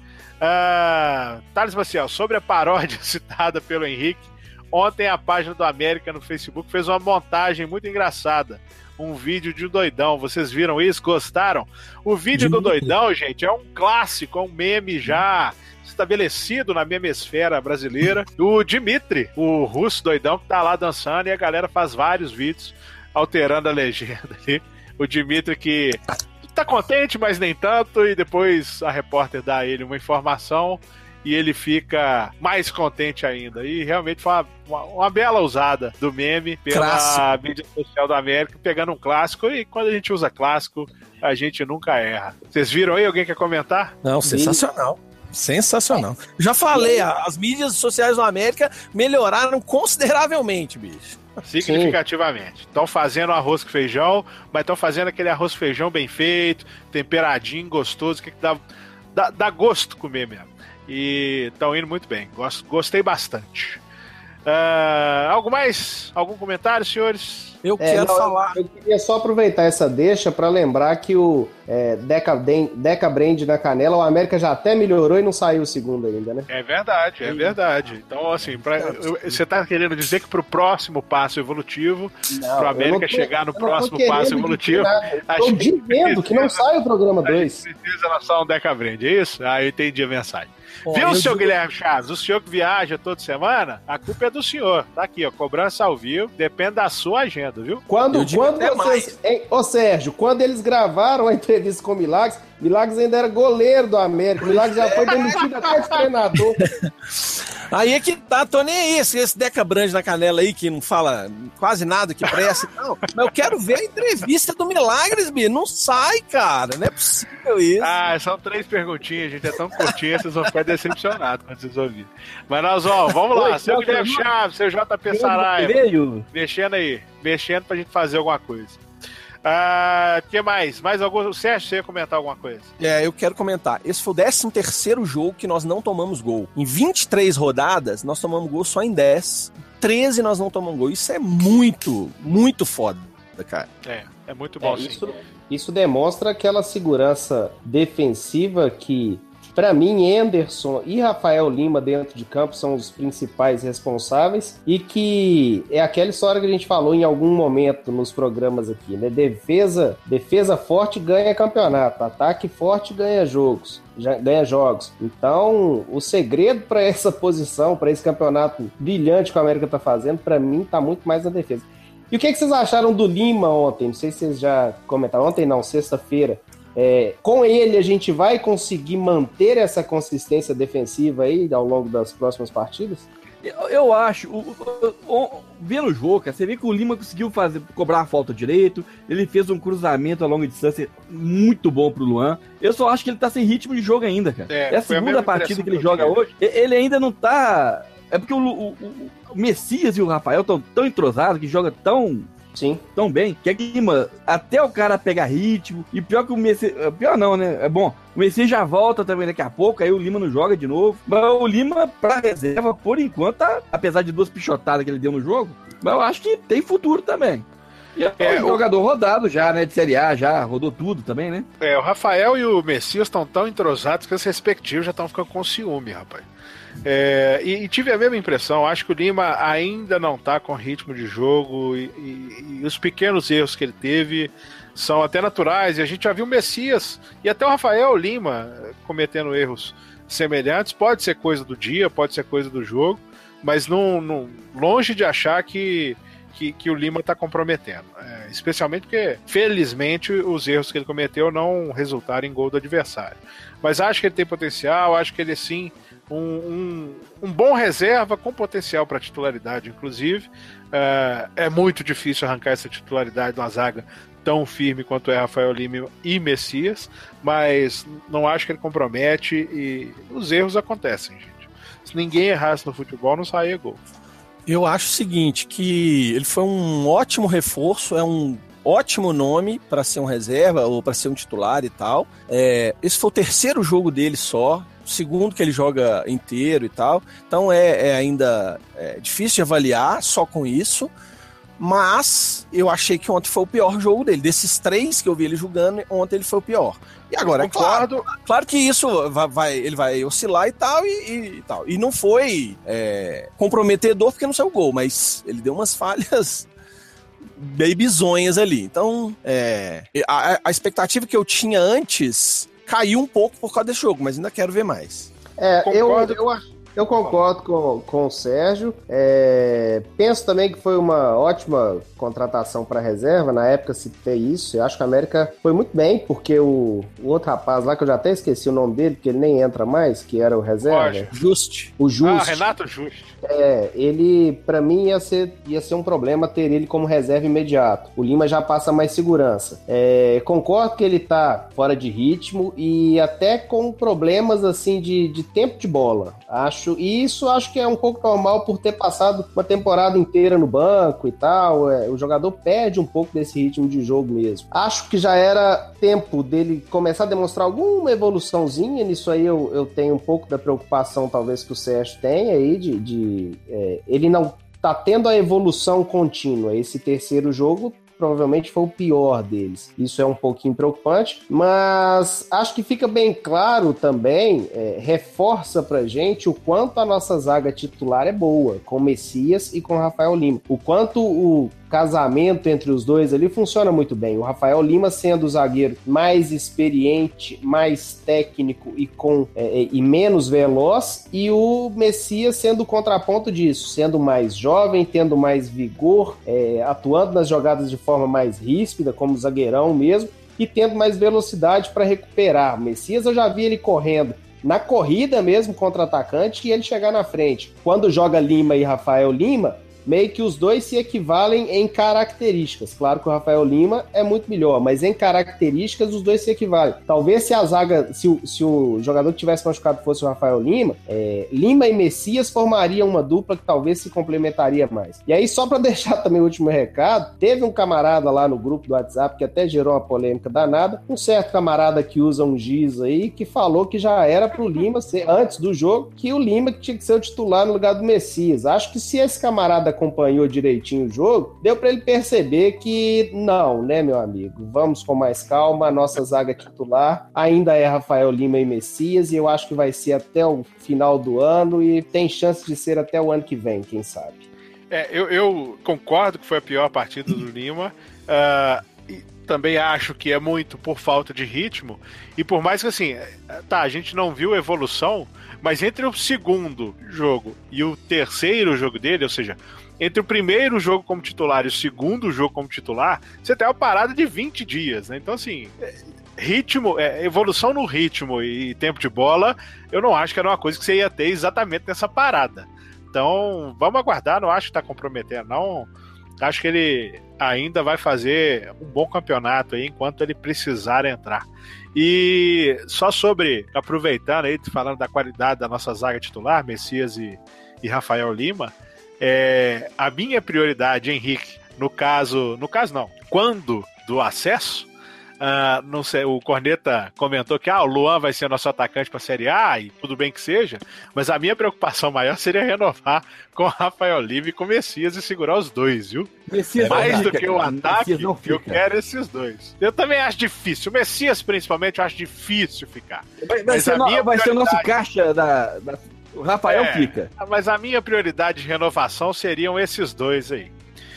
Uh, Thales Maciel, sobre a paródia citada pelo Henrique, ontem a página do América no Facebook fez uma montagem muito engraçada, um vídeo de um doidão, vocês viram isso? Gostaram? O vídeo do doidão, gente, é um clássico, é um meme já estabelecido na memesfera brasileira, do Dimitri, o russo doidão que tá lá dançando, e a galera faz vários vídeos alterando a legenda ali. O Dimitri que tá contente, mas nem tanto, e depois a repórter dá a ele uma informação e ele fica mais contente ainda. E realmente foi uma, uma, uma bela usada do meme pela clássico. Mídia social da América, pegando um clássico, e quando a gente usa clássico, a gente nunca erra. Vocês viram aí? Alguém quer comentar? Não, sensacional. Sensacional. Já falei, as mídias sociais da América melhoraram consideravelmente, bicho. Significativamente. Estão fazendo arroz com feijão, mas estão fazendo aquele arroz com feijão bem feito, temperadinho, gostoso, que dá, dá, dá gosto comer mesmo. E estão indo muito bem. Gost, gostei bastante. Uh, algo mais? Algum comentário, senhores? Eu É, quero não, falar. Eu, eu queria só aproveitar essa deixa para lembrar que o é, Deca, Deca Brand na canela, o América já até melhorou e não saiu o segundo ainda, né? É verdade, é verdade. Então, assim, pra, eu, você tá querendo dizer que pro próximo passo evolutivo, Não, pro América eu não tô- chegar no eu não tô próximo querendo passo dizer evolutivo, nada. Eu a tô gente dizendo que não precisa- sai o programa a dois. gente precisa lançar um Deca Brand, é isso? Ah, eu entendi a mensagem. Ó, Viu, eu seu digo- Guilherme Chaves? O senhor que viaja toda semana, a culpa é do senhor. Tá aqui, ó, cobrança ao vivo, depende da sua agenda, viu? Quando, Eu digo quando até vocês. Hein, ô Sérgio, quando eles gravaram a entrevista com o Milagres, Milagres ainda era goleiro do América. Milagres já foi demitido até de treinador. Aí é que tá, tô nem aí, esse, esse Deca Brand na canela aí, que não fala quase nada que presta, não. Mas eu quero ver a entrevista do Milagres, Bi. Não sai, cara. Não é possível isso. Ah, são três perguntinhas, gente. É tão curtinha, vocês vão ficar decepcionados quando vocês ouvirem. Mas nós, ó, vamos lá. Oi, Seu Celso, Guilherme irmão. Chaves, seu J P Saraiva. Veio. Mexendo aí. Mexendo pra gente fazer alguma coisa. Ah, que mais? Mais algum? O Sérgio, você ia comentar alguma coisa? É, eu quero comentar. Esse foi o décimo terceiro jogo que nós não tomamos gol. Em vinte e três rodadas, nós tomamos gol só em dez. treze nós não tomamos gol. Isso é muito, muito foda, cara. É, é muito bom, É, sim. isso, isso demonstra aquela segurança defensiva que, pra mim, Anderson e Rafael Lima dentro de campo são os principais responsáveis, e que é aquela história que a gente falou em algum momento nos programas aqui, né? Defesa, defesa forte ganha campeonato, ataque forte ganha jogos. Já ganha jogos. Então, o segredo para essa posição, para esse campeonato brilhante que o América tá fazendo, para mim, tá muito mais na defesa. E o que, que vocês acharam do Lima ontem? Não sei se vocês já comentaram. Ontem não, sexta-feira. É, com ele, a gente vai conseguir manter essa consistência defensiva aí ao longo das próximas partidas? Eu, eu acho, o, o, o, vendo o jogo, cara, você vê que o Lima conseguiu fazer, cobrar a falta direito, ele fez um cruzamento a longa distância muito bom pro Luan. Eu só acho que ele tá sem ritmo de jogo ainda, cara. É, É, a foi a segunda mesma partida que ele impressão que eu joga hoje, e- ele ainda não tá... É porque o, o, o- o Messias e o Rafael estão tão entrosados, que joga tão Sim. Tão bem, que é que, mano, até o cara pegar ritmo, e pior que o Messias, pior não, né, é bom, o Messias já volta também daqui a pouco, aí o Lima não joga de novo, mas o Lima, pra reserva, por enquanto, tá, apesar de duas pichotadas que ele deu no jogo, mas eu acho que tem futuro também. E é, é um jogador o... rodado já, né, de Série A, já rodou tudo também, né? É, o Rafael e o Messias estão tão entrosados que os respectivos já estão ficando com ciúme, rapaz. É, e, e tive a mesma impressão, acho que o Lima ainda não tá com ritmo de jogo e, e, e os pequenos erros que ele teve são até naturais, e a gente já viu o Messias e até o Rafael Lima cometendo erros semelhantes, pode ser coisa do dia, pode ser coisa do jogo, mas não, não, longe de achar que, que, que o Lima tá comprometendo, é, especialmente porque felizmente os erros que ele cometeu não resultaram em gol do adversário, mas acho que ele tem potencial, acho que ele sim Um, um, um bom reserva com potencial para titularidade, inclusive. É, é muito difícil arrancar essa titularidade de uma zaga tão firme quanto é Rafael Lima e Messias, mas não acho que ele compromete e os erros acontecem, gente. Se ninguém errasse no futebol, não saía gol. Eu acho o seguinte, que ele foi um ótimo reforço, é um ótimo nome para ser um reserva ou para ser um titular e tal. É, esse foi o terceiro jogo dele só, o segundo que ele joga inteiro e tal. Então é, é ainda é difícil de avaliar só com isso. Mas eu achei que ontem foi o pior jogo dele. Desses três que eu vi ele jogando, ontem ele foi o pior. E agora, é claro, claro que isso vai, vai, ele vai oscilar e tal, e, e tal. E não foi é, comprometedor porque não saiu gol, mas ele deu umas falhas bem bizonhas ali. Então, é, a, a expectativa que eu tinha antes caiu um pouco por causa desse jogo, mas ainda quero ver mais. É, Concordo. eu, eu, eu concordo com, com o Sérgio. É, penso também que foi uma ótima contratação para reserva. Na época citei isso. Eu acho que a América foi muito bem, porque o, o outro rapaz lá, que eu já até esqueci o nome dele, porque ele nem entra mais, que era o reserva. Juste. O Juste. Ah, Renato Juste. É, ele, pra mim, ia ser, ia ser um problema ter ele como reserva imediato. O Lima já passa mais segurança. É, concordo que ele tá fora de ritmo e até com problemas, assim, de, de tempo de bola. Acho, e isso acho que é um pouco normal por ter passado uma temporada inteira no banco e tal. É, o jogador perde um pouco desse ritmo de jogo mesmo. Acho que já era tempo dele começar a demonstrar alguma evoluçãozinha. Nisso aí eu, eu tenho um pouco da preocupação, talvez, que o Sérgio tem aí de... de É, ele não tá tendo a evolução contínua. Esse terceiro jogo provavelmente foi o pior deles. Isso é um pouquinho preocupante, mas acho que fica bem claro também, é, reforça pra gente o quanto a nossa zaga titular é boa, com Messias e com Rafael Lima. O quanto o casamento entre os dois ali funciona muito bem. O Rafael Lima sendo o zagueiro mais experiente, mais técnico e, com, é, e menos veloz, e o Messias sendo o contraponto disso, sendo mais jovem, tendo mais vigor, é, atuando nas jogadas de forma mais ríspida, como zagueirão mesmo, e tendo mais velocidade para recuperar. O Messias, eu já vi ele correndo na corrida mesmo contra atacante e ele chegar na frente. Quando joga Lima e Rafael Lima, meio que os dois se equivalem em características. Claro que o Rafael Lima é muito melhor, mas em características os dois se equivalem. Talvez se a zaga, se o, se o jogador que tivesse machucado fosse o Rafael Lima, é, Lima e Messias formariam uma dupla que talvez se complementaria mais. E aí, só para deixar também o último recado, teve um camarada lá no grupo do WhatsApp que até gerou uma polêmica danada, um certo camarada que usa um giz aí, que falou que já era pro Lima ser, antes do jogo, que o Lima tinha que ser o titular no lugar do Messias. Acho que se esse camarada acompanhou direitinho o jogo, deu para ele perceber que não, né, meu amigo? Vamos com mais calma, a nossa zaga titular ainda é Rafael Lima e Messias, e eu acho que vai ser até o final do ano e tem chance de ser até o ano que vem, quem sabe. É, eu, eu concordo que foi a pior partida do Lima, uh, e também acho que é muito por falta de ritmo, e por mais que assim, tá, a gente não viu evolução, mas entre o segundo jogo e o terceiro jogo dele, ou seja, entre o primeiro jogo como titular e o segundo jogo como titular, você tem uma parada de vinte dias, né? Então, assim, ritmo, é, evolução no ritmo e tempo de bola, eu não acho que era uma coisa que você ia ter exatamente nessa parada. Então, vamos aguardar, não acho que tá comprometendo, não. Acho que ele ainda vai fazer um bom campeonato aí, enquanto ele precisar entrar. E só sobre, aproveitando aí, falando da qualidade da nossa zaga titular, Messias e, e Rafael Lima, É, a minha prioridade, Henrique, no caso, no caso não, quando do acesso, uh, não sei, o Corneta comentou que ah, o Luan vai ser nosso atacante para a Série A, e tudo bem que seja, mas a minha preocupação maior seria renovar com o Rafael Lima e com o Messias e segurar os dois, viu? Messias Mais do fica, que o ataque, eu quero esses dois. Eu também acho difícil. O Messias, principalmente, eu acho difícil ficar. Vai, vai, ser, no, vai ser o nosso caixa da... da... O Rafael é, fica. Mas a minha prioridade de renovação seriam esses dois aí.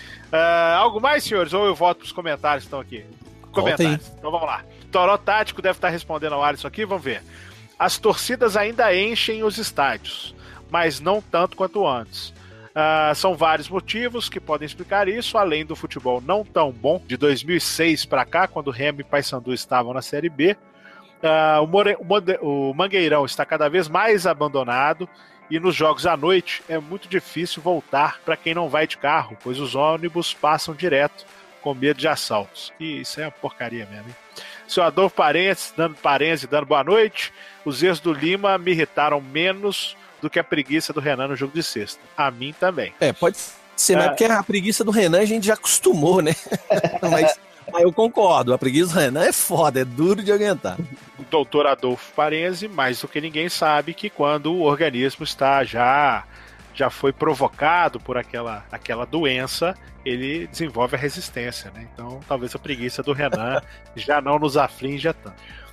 Uh, algo mais, senhores? Ou eu volto para os comentários que estão aqui? Comentários. Então vamos lá. Toró Tático deve estar respondendo ao Alisson aqui. Vamos ver. As torcidas ainda enchem os estádios, mas não tanto quanto antes. Uh, são vários motivos que podem explicar isso, além do futebol não tão bom de dois mil e seis para cá, quando Remo e Paysandu estavam na Série B. Uh, o, More... o Mangueirão está cada vez mais abandonado e nos jogos à noite é muito difícil voltar para quem não vai de carro, pois os ônibus passam direto com medo de assaltos. E isso é uma porcaria mesmo, hein? Seu Adolfo Parense dando, Parense, dando boa noite. Os erros do Lima me irritaram menos do que a preguiça do Renan no jogo de sexta. A mim também. É, pode ser, mas é porque a preguiça do Renan a gente já acostumou, né? Mas... Mas eu concordo, a preguiça do Renan é foda, é duro de aguentar. O doutor Adolfo Parense, mais do que ninguém, sabe que quando o organismo está já, já foi provocado por aquela, aquela doença, ele desenvolve a resistência, né? Então talvez a preguiça do Renan já não nos aflinja tanto.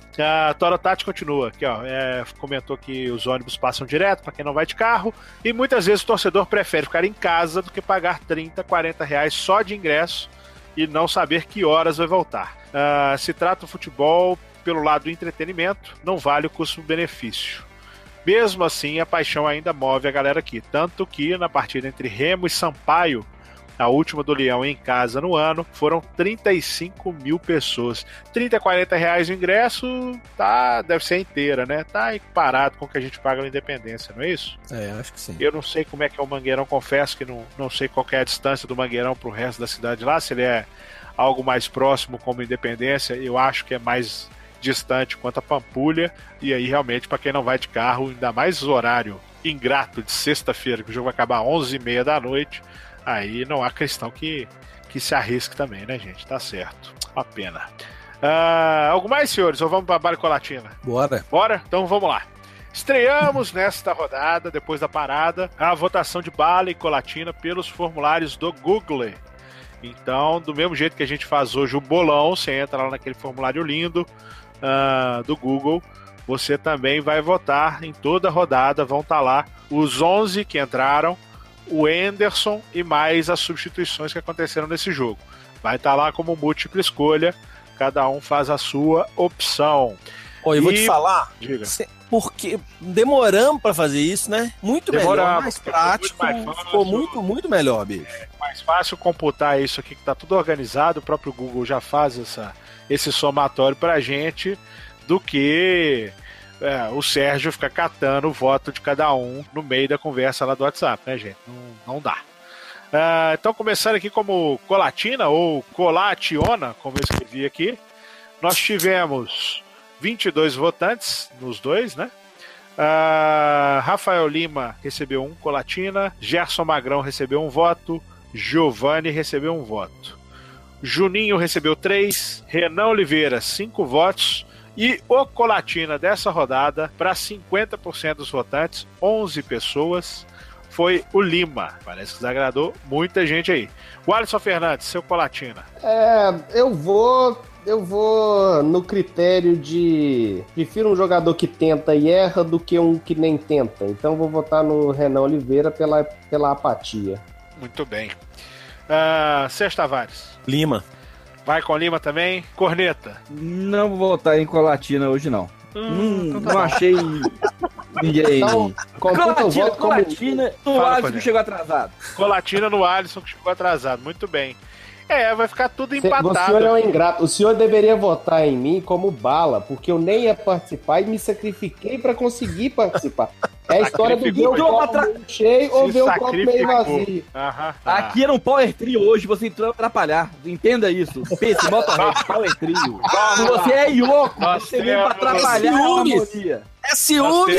A Toro Tati continua aqui, ó, é, comentou que os ônibus passam direto para quem não vai de carro e muitas vezes o torcedor prefere ficar em casa do que pagar trinta, quarenta reais só de ingresso e não saber que horas vai voltar. Uh, se trata do futebol pelo lado do entretenimento, não vale o custo-benefício. Mesmo assim, a paixão ainda move a galera aqui. Tanto que na partida entre Remo e Sampaio, a última do Leão em casa no ano, foram trinta e cinco mil pessoas. trinta, quarenta reais o ingresso, tá, deve ser inteira, né? Tá equiparado com o que a gente paga na Independência, não é isso? É, acho que sim. Eu não sei como é que é o Mangueirão, confesso que não, não sei qual que é a distância do Mangueirão pro resto da cidade lá, se ele é algo mais próximo como Independência, eu acho que é mais distante quanto a Pampulha, e aí realmente para quem não vai de carro, ainda mais o horário ingrato de sexta-feira, que o jogo vai acabar às onze e meia da noite, aí não há cristão que, que se arrisque também, né, gente? Tá certo. Uma pena. Uh, algo mais, senhores? Ou vamos para a Baricolatina? Bora. Bora? Então vamos lá. Estreamos nesta rodada, depois da parada, a votação de bala e colatina pelos formulários do Google. Então, do mesmo jeito que a gente faz hoje o bolão, você entra lá naquele formulário lindo uh, do Google, você também vai votar em toda a rodada, vão estar lá os onze que entraram, o Anderson e mais as substituições que aconteceram nesse jogo. Vai estar lá como múltipla escolha, cada um faz a sua opção. Ô, eu e... vou te falar, diga. Porque demoramos para fazer isso, né? Muito demoramos, melhor, mais prático, muito mais ficou muito, muito melhor, bicho. É mais fácil computar isso aqui, que tá tudo organizado, o próprio Google já faz essa, esse somatório pra gente, do que... É, o Sérgio fica catando o voto de cada um no meio da conversa lá do WhatsApp, né, gente? Não, não dá. Uh, então, começando aqui como colatina, ou colationa, como eu escrevi aqui, nós tivemos vinte e dois votantes nos dois, né? Uh, Rafael Lima recebeu um colatina, Gerson Magrão recebeu um voto, Giovanni recebeu um voto, Juninho recebeu três, Renan Oliveira, cinco votos. E o colatina dessa rodada, para cinquenta por cento dos votantes, onze pessoas, foi o Lima. Parece que desagradou muita gente aí. O Alisson Fernandes, seu colatina. É, eu vou... Eu vou no critério de... Prefiro um jogador que tenta e erra do que um que nem tenta. Então vou votar no Renan Oliveira pela, pela apatia. Muito bem. Uh, Sérgio Tavares. Lima. Vai com Lima também. Corneta. Não vou votar em colatina hoje, não. Hum, hum, não achei ninguém. Então, colatina, colatina no Alisson que chegou atrasado. Colatina no Alisson que chegou atrasado. Muito bem. É, vai ficar tudo empatado. O senhor é um ingrato. O senhor deveria votar em mim como bala, porque eu nem ia participar e me sacrifiquei pra conseguir participar. É a história do ver o copo tra... meio cheio ou ver o copo meio vazio. Aham, tá. Aqui era um Power Trio hoje, você entrou pra atrapalhar. Entenda isso. Pense, Motorhead, Power Trio. Você é Yoko, você veio pra atrapalhar a harmonia. É ciúme. Nós, te...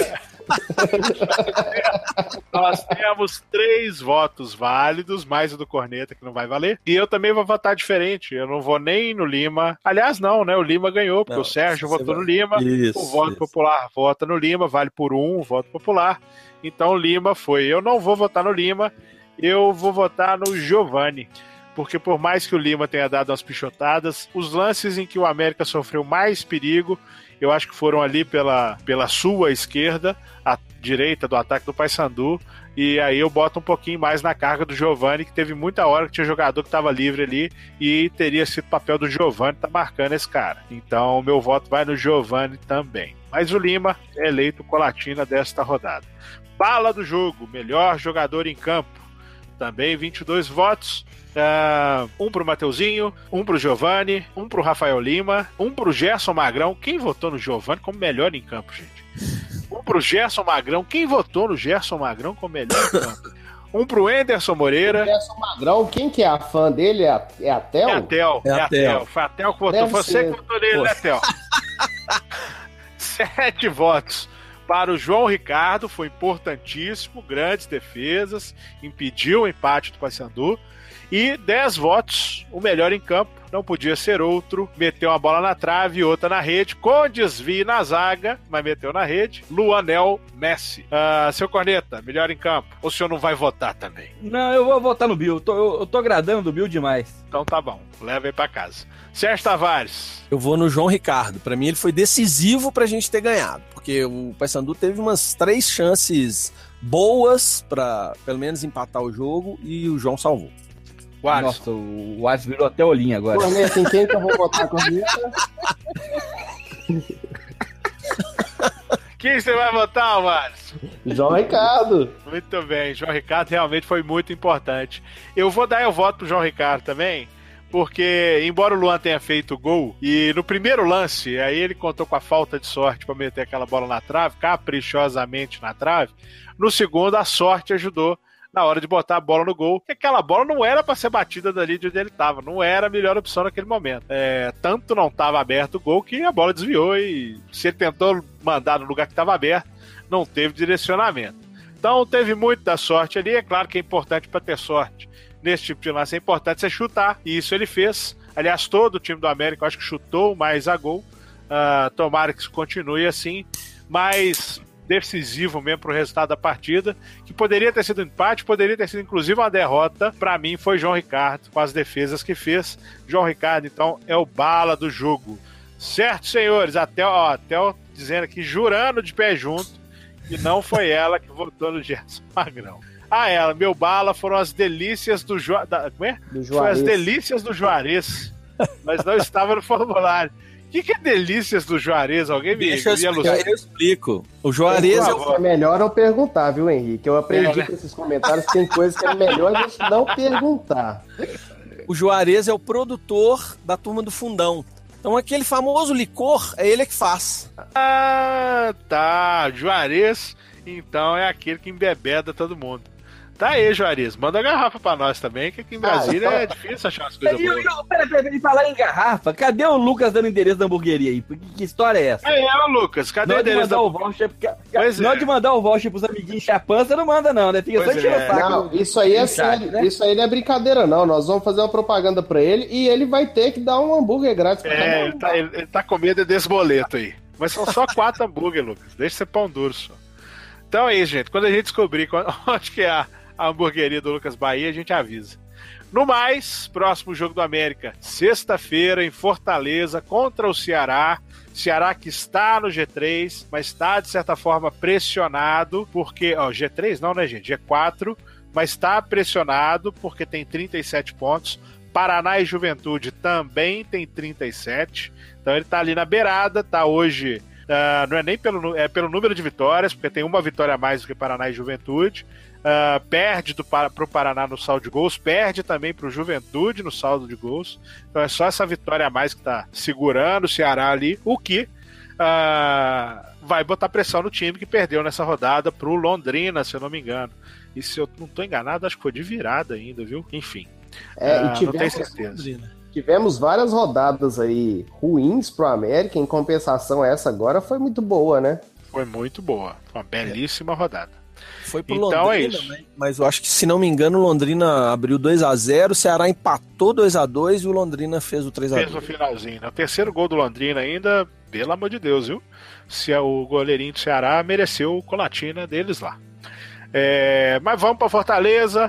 Nós temos três votos válidos, mais o do Corneta, que não vai valer. E eu também vou votar diferente. Eu não vou nem no Lima. Aliás, não, né? O Lima ganhou, porque não, o Sérgio votou vai... no Lima. Isso, o voto isso. popular vota no Lima, vale por um, o voto popular. Então o Lima foi. Eu não vou votar no Lima, eu vou votar no Giovani. Porque por mais que o Lima tenha dado umas pichotadas, os lances em que o América sofreu mais perigo, eu acho que foram ali pela, pela sua esquerda, a direita do ataque do Paysandu, e aí eu boto um pouquinho mais na carga do Giovani, que teve muita hora que tinha jogador que estava livre ali, e teria sido papel do Giovani estar tá marcando esse cara. Então o meu voto vai no Giovani também. Mas o Lima é eleito Colatina desta rodada. Bala do jogo, melhor jogador em campo. Também vinte e dois votos. Uh, um pro Mateuzinho, um pro Giovani, um pro Rafael Lima, um pro Gerson Magrão. Quem votou no Giovani como melhor em campo, gente? Um pro Gerson Magrão. Quem votou no Gerson Magrão como melhor em campo? Um pro Anderson Moreira. O Gerson Magrão, quem que é a fã dele? É a, é a Tel? É a Tel. É a Tel. Foi a Tel que votou. Deve Você ser. que votou nele, né, Tel? Sete votos para o João Ricardo, foi importantíssimo, grandes defesas, impediu o empate do Paysandu. E dez votos, o melhor em campo, não podia ser outro, meteu uma bola na trave e outra na rede, com desvio na zaga, mas meteu na rede, Luanel Messi. Uh, seu Corneta, melhor em campo, ou o senhor não vai votar também? Não, eu vou votar no Bill, eu tô, eu, eu tô agradando do Bill demais. Então tá bom, leva aí pra casa. Sérgio Tavares. Eu vou no João Ricardo, pra mim ele foi decisivo pra gente ter ganhado, porque o Paysandu teve umas três chances boas pra pelo menos empatar o jogo e o João salvou. O Nossa, o Alisson virou até olhinho agora. Corneta, em quem que eu vou botar, Corneta? Quem você vai votar, Alisson? João Ricardo. Muito bem, João Ricardo realmente foi muito importante. Eu vou dar o voto pro João Ricardo também, porque embora o Luan tenha feito o gol, e no primeiro lance, aí ele contou com a falta de sorte para meter aquela bola na trave, caprichosamente na trave, no segundo a sorte ajudou na hora de botar a bola no gol, que aquela bola não era para ser batida dali de onde ele estava, não era a melhor opção naquele momento. É, tanto não estava aberto o gol que a bola desviou e se ele tentou mandar no lugar que estava aberto, não teve direcionamento. Então teve muito da sorte ali, é claro que é importante para ter sorte. Nesse tipo de lance é importante você chutar, e isso ele fez. Aliás, todo o time do América eu acho que chutou mais a gol, uh, tomara que isso continue assim, mas decisivo mesmo para o resultado da partida, que poderia ter sido um empate, poderia ter sido inclusive uma derrota. Para mim foi João Ricardo, com as defesas que fez. João Ricardo, então, é o bala do jogo. Certo, senhores? Até, ó, até ó, dizendo aqui, jurando de pé junto, que não foi ela que votou no Gerson Magrão. Ah, ela, meu bala foram as delícias do Juarez. Como é? Do Juarez. Foi as delícias do Juarez, mas não estava no formulário. O que, que é delícias do Juarez? Alguém me Deixa eu explicar, eu explico. O Juarez é, o... é melhor não perguntar, viu, Henrique? Eu aprendi é, né? com esses comentários que tem coisas que é melhor a gente não perguntar. O Juarez é o produtor da Turma do Fundão. Então aquele famoso licor, é ele que faz. Ah, tá. Juarez, então, é aquele que embebeda todo mundo. Tá aí, Juarez, manda a garrafa pra nós também, que aqui em Brasília ah, então... é difícil achar as coisas boas. Peraí, peraí, falar em garrafa, cadê o Lucas dando endereço da hamburgueria aí? Que, que história é essa? É, é, Lucas, cadê não o endereço da hamburgueria? Não é de mandar o voucher pros amiguinhos encher a pança, não manda não, né? Fica pois só enchendo o saco. Não, isso aí é sério, né? Isso aí não é brincadeira não, nós vamos fazer uma propaganda pra ele e ele vai ter que dar um hambúrguer grátis pra É, ele tá, ele, ele tá com medo desse boleto aí. Mas são só quatro hambúrguer, Lucas, deixa ser pão duro só. Então é isso, gente, quando a gente descobrir onde que é a a hamburgueria do Lucas Bahia, a gente avisa. No mais, próximo jogo do América, sexta-feira em Fortaleza, contra o Ceará. Ceará que está no G três, mas está, de certa forma, pressionado, porque... Ó, G três não, né, gente? G quatro, mas está pressionado porque tem trinta e sete pontos. Paraná e Juventude também tem trinta e sete. Então ele está ali na beirada, está hoje... Uh, não é nem pelo, é pelo número de vitórias, porque tem uma vitória a mais do que Paraná e Juventude. Uh, perde para o Paraná no saldo de gols, perde também para o Juventude no saldo de gols. Então é só essa vitória a mais que está segurando o Ceará ali, o que uh, vai botar pressão no time que perdeu nessa rodada para o Londrina, se eu não me engano. E se eu não estou enganado, acho que foi de virada ainda, viu? Enfim, é, uh, e tivemos, não tenho certeza. Londrina. Tivemos várias rodadas aí ruins pro América, em compensação essa agora foi muito boa, né? Foi muito boa. Foi uma belíssima é. rodada. Foi pro então Londrina, é isso. Né? Mas eu acho que, se não me engano, o Londrina abriu dois a zero, o Ceará empatou dois a dois e o Londrina fez o três a dois. Fez no finalzinho. Né? O terceiro gol do Londrina ainda, pelo amor de Deus, viu? Se é o goleirinho do Ceará mereceu o colatina deles lá. É, mas vamos para Fortaleza.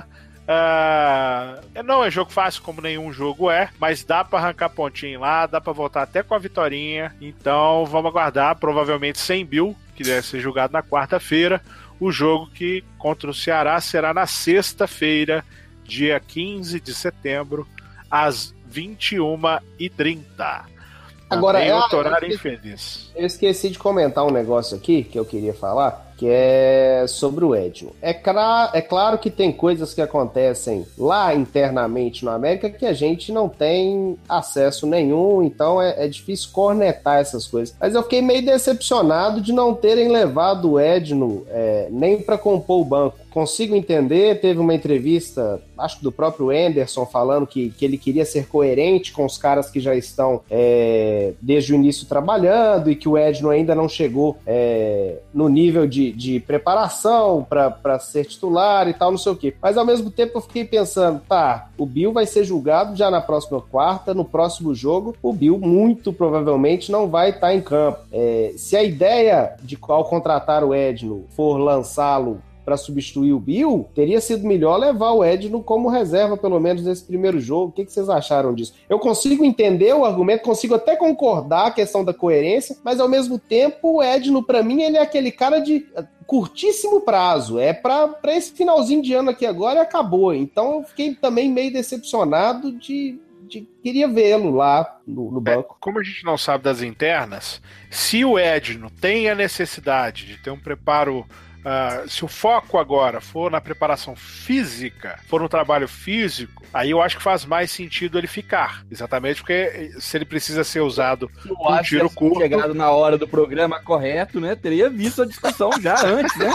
Uh, não é jogo fácil como nenhum jogo é, mas dá para arrancar pontinho lá, dá para voltar até com a vitorinha. Então vamos aguardar, provavelmente sem Bill, que deve ser julgado na quarta-feira. O jogo que contra o Ceará será na sexta-feira, dia quinze de setembro, às vinte e uma e trinta. Agora, é outro horário eu, infeliz. Eu esqueci de comentar um negócio aqui que eu queria falar, que é sobre o Edno. É, cra- é claro que tem coisas que acontecem lá internamente no América que a gente não tem acesso nenhum, então é, é difícil cornetar essas coisas. Mas eu fiquei meio decepcionado de não terem levado o Edno é, nem para compor o banco. Consigo entender, teve uma entrevista, acho que do próprio Anderson, falando que, que ele queria ser coerente com os caras que já estão é, desde o início trabalhando e que o Edno ainda não chegou é, no nível de, de preparação para ser titular e tal, não sei o quê. Mas ao mesmo tempo eu fiquei pensando, tá, o Bill vai ser julgado já na próxima quarta, no próximo jogo, o Bill muito provavelmente não vai estar em campo. É, se a ideia de ao contratar o Edno for lançá-lo para substituir o Bill, teria sido melhor levar o Edno como reserva, pelo menos nesse primeiro jogo. O que, que vocês acharam disso? Eu consigo entender o argumento, consigo até concordar a questão da coerência, mas ao mesmo tempo o Edno, para mim, ele é aquele cara de curtíssimo prazo. É para esse finalzinho de ano aqui agora e acabou. Então eu fiquei também meio decepcionado de... De, queria vê-lo lá no, no banco. É, como a gente não sabe das internas, se o Edno tem a necessidade de ter um preparo, uh, se o foco agora for na preparação física, for no trabalho físico, aí eu acho que faz mais sentido ele ficar. Exatamente porque se ele precisa ser usado com um tiro curto... chegado na hora do programa correto, né? Teria visto a discussão já antes, né?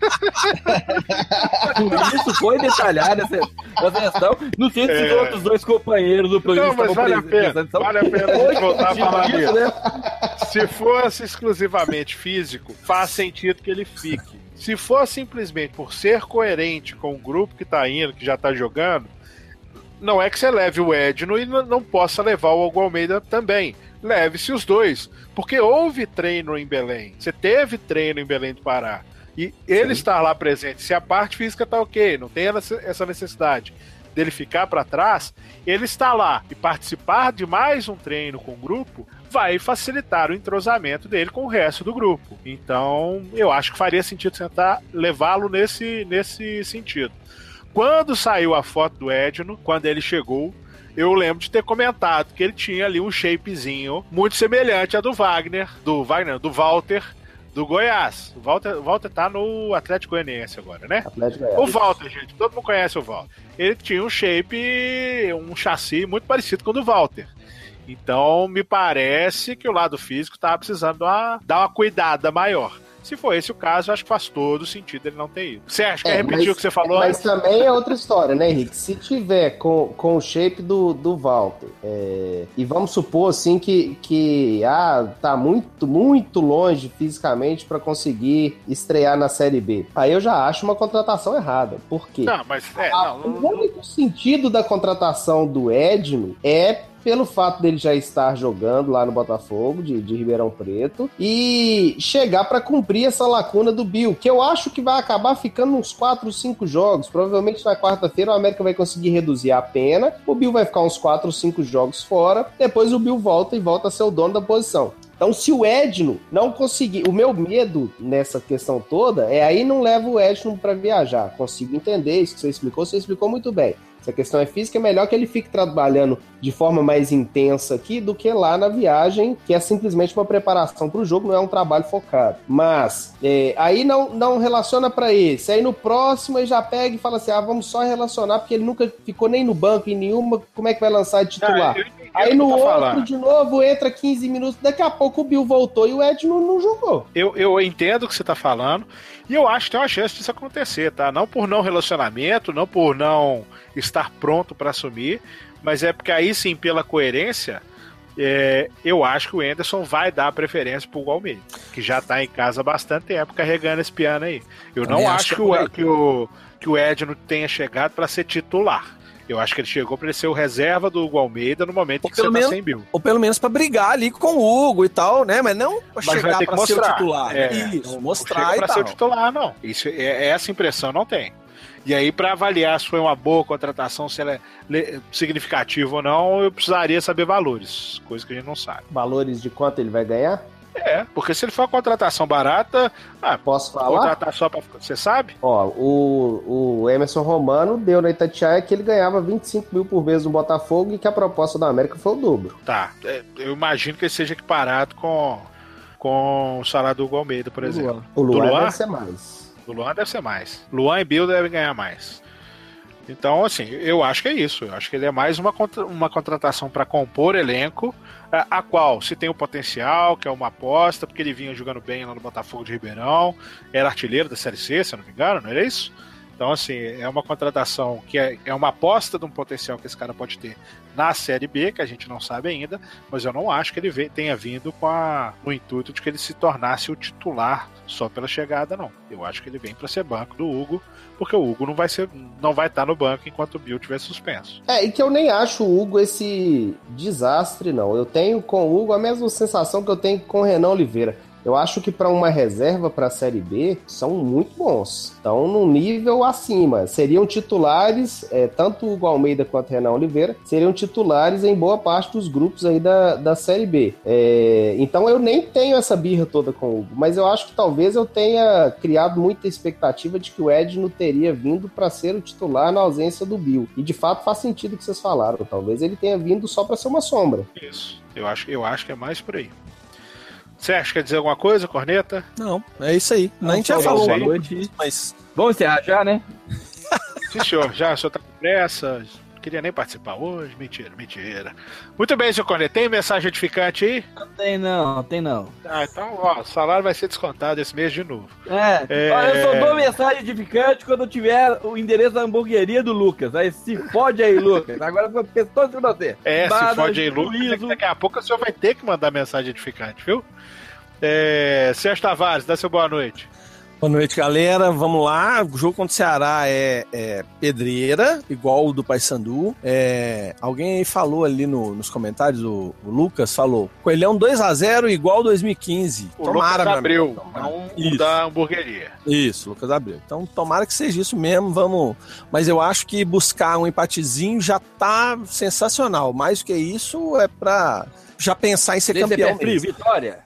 Por isso foi detalhada essa, essa questão. Não sei se é... os outros dois companheiros do programa não, mas vale a pena, vale a pena a gente voltar a falar disso. Né? Se fosse exclusivamente físico, faz sentido que ele fique. Se for simplesmente por ser coerente com o grupo que tá indo, que já tá jogando, não é que você leve o Edno e não possa levar o Hugo Almeida também. Leve-se os dois, porque houve treino em Belém. Você teve treino em Belém do Pará. E ele Sim. estar lá presente, se a parte física tá ok, não tem essa necessidade dele ficar para trás, ele está lá e participar de mais um treino com o grupo vai facilitar o entrosamento dele com o resto do grupo. Então, eu acho que faria sentido tentar levá-lo nesse, nesse sentido. Quando saiu a foto do Edno, quando ele chegou, eu lembro de ter comentado que ele tinha ali um shapezinho muito semelhante ao do Wagner, do Wagner, do Walter, do Goiás. O Walter, o Walter tá no Atlético Goianiense agora, né? Atlético o Walter, gente, todo mundo conhece o Walter. Ele tinha um shape, um chassi muito parecido com o do Walter. Então, me parece que o lado físico tava precisando uma, dar uma cuidada maior. Se for esse o caso, eu acho que faz todo sentido ele não ter ido. Você acha que é, repetir o que você falou? Mas também é outra história, né, Henrique? Se tiver com, com o shape do, do Walter, é, e vamos supor, assim, que, que ah, tá muito, muito longe fisicamente para conseguir estrear na Série B, aí eu já acho uma contratação errada. Por quê? Não, mas... É, ah, não, não, o único sentido da contratação do Edno é pelo fato dele já estar jogando lá no Botafogo, de, de Ribeirão Preto, e chegar para cumprir essa lacuna do Bill, que eu acho que vai acabar ficando uns quatro, cinco jogos. Provavelmente na quarta-feira o América vai conseguir reduzir a pena, o Bill vai ficar uns quatro, cinco jogos fora, depois o Bill volta e volta a ser o dono da posição. Então, se o Edno não conseguir... O meu medo nessa questão toda é aí não leva o Edno para viajar. Consigo entender isso que você explicou, você explicou muito bem. Se a questão é física, é melhor que ele fique trabalhando de forma mais intensa aqui do que lá na viagem, que é simplesmente uma preparação para o jogo, não é um trabalho focado. Mas, é, aí não, não relaciona para esse. Aí no próximo ele já pega e fala assim, ah, vamos só relacionar, porque ele nunca ficou nem no banco em nenhuma, como é que vai lançar de titular? Ah, aí no outro, falando. de novo, entra quinze minutos, daqui a pouco o Bill voltou e o Edno não, não jogou. Eu, eu entendo o que você está falando, e eu acho que tem uma chance disso acontecer, tá? Não por não relacionamento, não por não estar pronto para assumir, mas é porque aí sim, pela coerência, É, eu acho que o Anderson vai dar preferência pro Almeida, que já tá em casa há bastante tempo carregando esse piano aí. Eu Também não acho acho que que é o, que o, que o Edno tenha chegado para ser titular. Eu acho que ele chegou para ele ser o reserva do Hugo Almeida no momento Ou que você pelo menos- tá sem Bill. Ou pelo menos pra brigar ali com o Hugo e tal, né? Mas não pra Mas vai chegar ter que pra ser o mostrar. titular. É, Isso, não mostrar chega e pra tal. ser o titular, não. Isso, é, essa impressão não tem. E aí, para avaliar se foi uma boa contratação, se ela é le- significativa ou não, eu precisaria saber valores, coisa que a gente não sabe. Valores de quanto ele vai ganhar? É, porque se ele for uma contratação barata, ah, Posso falar? contratar só pra. Você sabe? Ó, o, o Emerson Romano deu na Itatiaia que ele ganhava vinte e cinco mil por mês no Botafogo e que a proposta da América foi o dobro. Tá. É, eu imagino que ele seja equiparado com, com o salário do Hugo Almeida, por exemplo. O Luan Do Luan? deve ser mais. Do Luan deve ser mais. Luan e Bill devem ganhar mais. Então, assim, eu acho que é isso. Eu acho que ele é mais uma, contra, uma contratação para compor elenco, a, a qual se tem o potencial, que é uma aposta, porque ele vinha jogando bem lá no Botafogo de Ribeirão, era artilheiro da Série C, se eu não me engano, não era isso? Então, assim, é uma contratação que é, é uma aposta de um potencial que esse cara pode ter na Série B, que a gente não sabe ainda, mas eu não acho que ele ve- tenha vindo com a, o intuito de que ele se tornasse o titular só pela chegada, não. Eu acho que ele vem para ser banco do Hugo, porque o Hugo não vai ser, não vai estar no banco enquanto o Bill estiver suspenso. É, e que eu nem acho o Hugo esse desastre, não. Eu tenho com o Hugo a mesma sensação que eu tenho com o Renan Oliveira. Eu acho que para uma reserva para a Série B são muito bons. Estão num nível acima. Seriam titulares, é, tanto o Hugo Almeida quanto o Renan Oliveira, seriam titulares em boa parte dos grupos aí da, da Série B. É, então eu nem tenho essa birra toda com o Hugo, mas eu acho que talvez eu tenha criado muita expectativa de que o Edno teria vindo para ser o titular na ausência do Bill. E de fato faz sentido o que vocês falaram. Talvez ele tenha vindo só para ser uma sombra. Isso. Eu acho, eu acho que é mais por aí. Você acha que quer dizer alguma coisa, Corneta? Não, é isso aí. Não, a gente já só falou, boa um noite. pouco, mas Vamos encerrar já, né? Sim, senhor. Já, o senhor tá com pressa? Não queria nem participar hoje? Mentira, mentira. Muito bem, senhor Corneta. Tem mensagem edificante aí? Não tem não, tem não. Ah, então, ó, o salário vai ser descontado esse mês de novo. É, É. olha, eu só dou mensagem edificante quando eu tiver o endereço da hamburgueria do Lucas. Aí se fode aí, Lucas. Agora eu fiquei todo com você. É, Bada, se fode aí, Lucas, juízo. daqui a pouco o senhor vai ter que mandar mensagem edificante, viu? É, Sérgio Tavares, dá seu boa noite. boa noite, galera. Vamos lá. O jogo contra o Ceará é, é pedreira, igual o do Paysandu. É, alguém aí falou ali no- nos comentários, o, o Lucas falou, Coelhão dois a zero igual dois mil e quinze. O Tomara, Lucas meu Abreu, amigo, tomara. não o Isso. da hamburgueria. Isso, Lucas Abreu. Então, tomara que seja isso mesmo, vamos. Mas eu acho que buscar um empatezinho já tá sensacional. Mais do que isso é pra já pensar em ser Esse é campeão pé frio, mesmo. Vitória.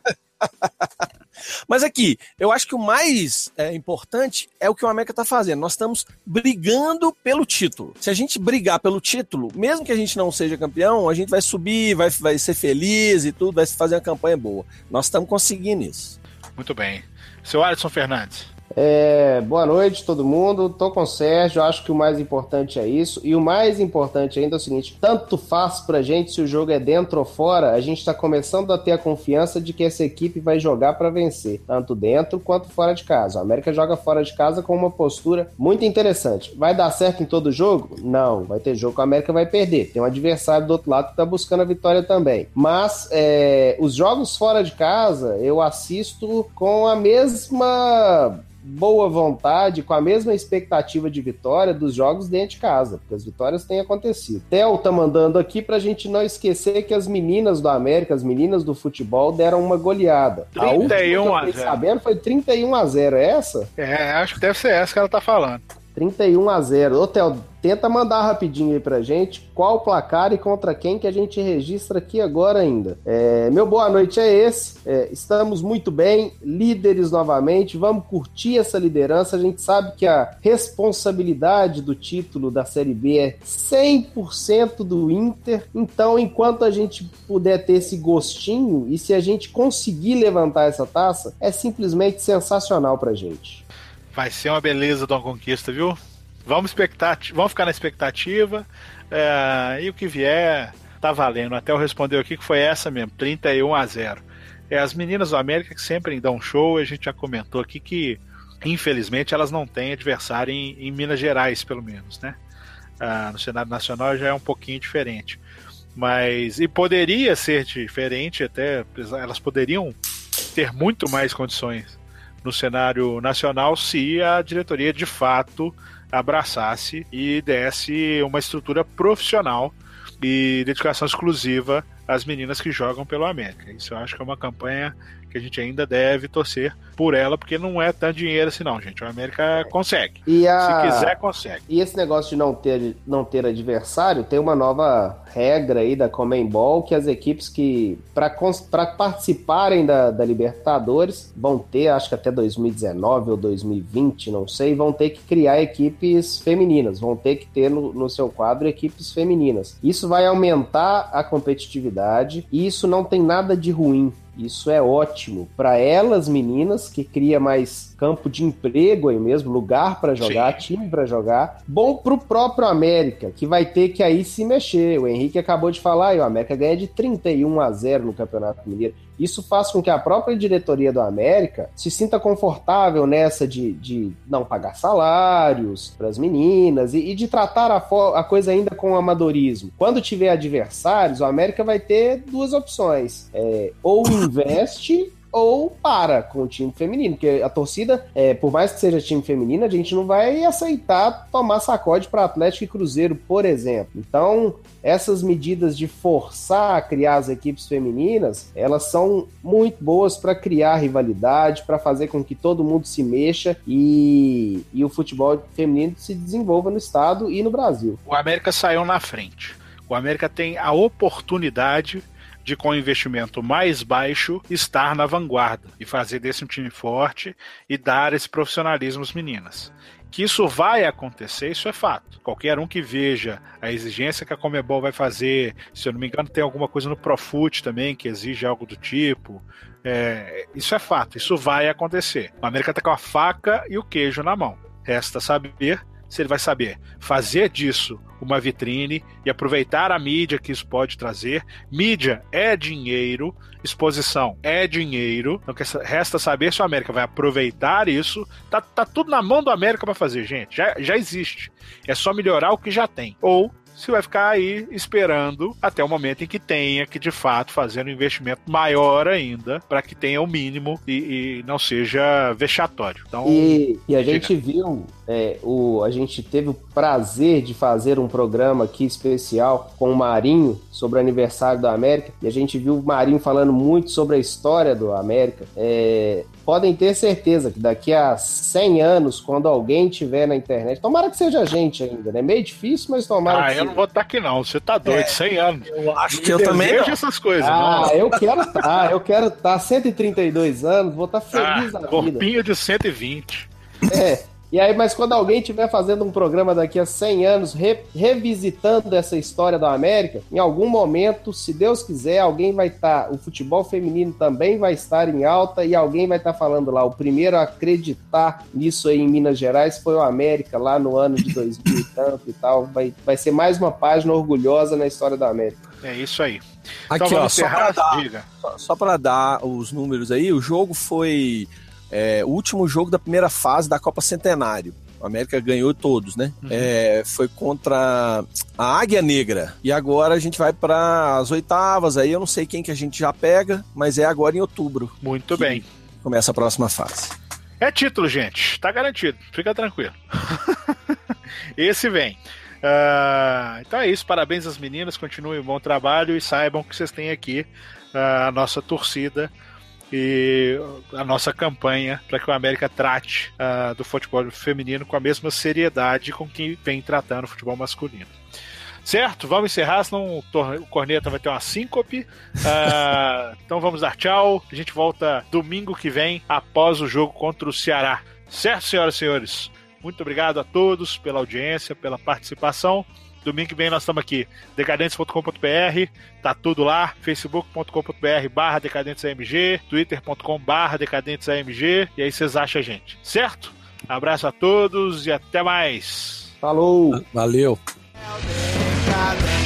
Mas aqui, eu acho que o mais é, importante é o que o América tá fazendo. Nós estamos brigando pelo título. Se a gente brigar pelo título, mesmo que a gente não seja campeão, a gente vai subir, vai, vai ser feliz e tudo, vai fazer uma campanha boa. Nós estamos conseguindo isso. Muito bem. Seu Alisson Fernandes. É, boa noite, todo mundo. Tô com o Sérgio, acho que o mais importante é isso. E o mais importante ainda é o seguinte: tanto faz pra gente se o jogo é dentro ou fora, a gente tá começando a ter a confiança de que essa equipe vai jogar pra vencer, tanto dentro quanto fora de casa. A América joga fora de casa com uma postura muito interessante. Vai dar certo em todo jogo? Não. Vai ter jogo que a América vai perder. Tem um adversário do outro lado que tá buscando a vitória também. Mas é, os jogos fora de casa eu assisto com a mesma boa vontade, com a mesma expectativa de vitória dos jogos dentro de casa, porque as vitórias têm acontecido. Theo tá mandando aqui pra gente não esquecer que as meninas do América, as meninas do futebol, deram uma goleada. A última trinta e um que eu a fiquei zero. sabendo foi trinta e um a zero, é essa? É, acho que deve ser essa que ela tá falando. trinta e um a zero. Ô, Theo, tenta mandar rapidinho aí pra gente qual o placar e contra quem que a gente registra aqui agora ainda. É, meu boa noite é esse. É, estamos muito bem, líderes novamente. Vamos curtir essa liderança. A gente sabe que a responsabilidade do título da Série B é cem por cento do Inter. Então, enquanto a gente puder ter esse gostinho e se a gente conseguir levantar essa taça, é simplesmente sensacional pra gente. Vai ser uma beleza de uma conquista, viu? Vamos, expectati- Vamos ficar na expectativa. É, e o que vier tá valendo. Até eu respondeu aqui que foi essa mesmo, trinta e um a zero. É, as meninas do América que sempre dão show, a gente já comentou aqui que, infelizmente, elas não têm adversário em, em Minas Gerais, pelo menos, né? Ah, no cenário nacional já é um pouquinho diferente. Mas, e poderia ser diferente, até elas poderiam ter muito mais condições no cenário nacional se a diretoria de fato abraçasse e desse uma estrutura profissional e dedicação exclusiva às meninas que jogam pelo América. Isso eu acho que é uma campanha que a gente ainda deve torcer por ela, porque não é tanto dinheiro assim não, gente. O América consegue. E a... Se quiser, consegue. E esse negócio de não ter, não ter adversário, tem uma nova regra aí da Conmebol, que as equipes que, para participarem da, da Libertadores, vão ter, acho que até dois mil e dezenove ou dois mil e vinte, não sei, vão ter que criar equipes femininas, vão ter que ter no, no seu quadro equipes femininas. Isso vai aumentar a competitividade e isso não tem nada de ruim. Isso é ótimo para elas, meninas, que cria mais campo de emprego aí mesmo, lugar para jogar, Sim. time para jogar. Bom pro próprio América, que vai ter que aí se mexer. O Henrique acabou de falar, e o América ganha de trinta e um a zero no Campeonato Mineiro. Isso faz com que a própria diretoria do América se sinta confortável nessa de, de não pagar salários para as meninas e, e de tratar a, a coisa ainda com amadorismo. Quando tiver adversários, o América vai ter duas opções. É, ou investe ou para com o time feminino, porque a torcida, é, por mais que seja time feminino, a gente não vai aceitar tomar sacode para Atlético e Cruzeiro, por exemplo. Então, essas medidas de forçar a criar as equipes femininas, elas são muito boas para criar rivalidade, para fazer com que todo mundo se mexa e, e o futebol feminino se desenvolva no estado e no Brasil. O América saiu na frente. O América tem a oportunidade de, com investimento mais baixo, estar na vanguarda e fazer desse um time forte e dar esse profissionalismo às meninas. Que isso vai acontecer, isso é fato. Qualquer um que veja a exigência que a Conmebol vai fazer, se eu não me engano tem alguma coisa no Profut também que exige algo do tipo, é, isso é fato, isso vai acontecer. O América está com a faca e o queijo na mão. Resta saber se ele vai saber fazer disso uma vitrine e aproveitar a mídia que isso pode trazer. Mídia é dinheiro, exposição é dinheiro, então resta saber se o América vai aproveitar isso. Tá, tá tudo na mão do América para fazer, gente, já, já existe, é só melhorar o que já tem, ou se vai ficar aí esperando até o momento em que tenha que, de fato, fazer um investimento maior ainda, para que tenha o mínimo e, e não seja vexatório. Então, e, e a gente viu, é, o, a gente teve o prazer de fazer um programa aqui especial com o Marinho sobre o aniversário da América, e a gente viu o Marinho falando muito sobre a história do América. É, podem ter certeza que daqui a cem anos, quando alguém tiver na internet, tomara que seja a gente ainda, né? Meio difícil, mas tomara ah, que eu seja. Não vou estar aqui não, você tá doido, é, cem anos. Eu acho que eu também não. essas coisas. Ah, não. eu quero estar, tá, eu quero estar, tá, cento e trinta e dois anos, vou estar tá feliz ah, na vida. Corpinho de cento e vinte. É, e aí, mas quando alguém estiver fazendo um programa daqui a cem anos, re, revisitando essa história da América, em algum momento, se Deus quiser, alguém vai estar, tá, o futebol feminino também vai estar em alta e alguém vai estar tá falando lá, o primeiro a acreditar nisso aí em Minas Gerais foi o América, lá no ano de dois mil e tanto e tal, vai, vai ser mais uma página orgulhosa na história da América. É isso aí. Aqui, então, ó, só para dar, só, só para dar os números aí, o jogo foi é, o último jogo da primeira fase da Copa Centenário. O América ganhou todos, né? Uhum. É, foi contra a Águia Negra. E agora a gente vai para as oitavas. Aí eu não sei quem que a gente já pega, mas é agora em outubro. Muito bem. Começa a próxima fase. É título, gente. Tá garantido. Fica tranquilo. Esse vem. Uh, então é isso. Parabéns às meninas. Continuem um bom trabalho e saibam que vocês têm aqui uh, a nossa torcida e a nossa campanha para que o América trate uh, do futebol feminino com a mesma seriedade com que vem tratando o futebol masculino. Certo? Vamos encerrar, senão o Corneta vai ter uma síncope. Uh, então vamos dar tchau. A gente volta domingo que vem, após o jogo contra o Ceará. Certo, senhoras e senhores? Muito obrigado a todos pela audiência, pela participação. Domingo que vem nós estamos aqui, decadentes ponto com ponto b r, tá tudo lá, facebook ponto com ponto b r barra decadentes a m g, twitter ponto com barra decadentes a m g, e aí vocês acham a gente, certo? Abraço a todos e até mais. Falou! Valeu! Decadente.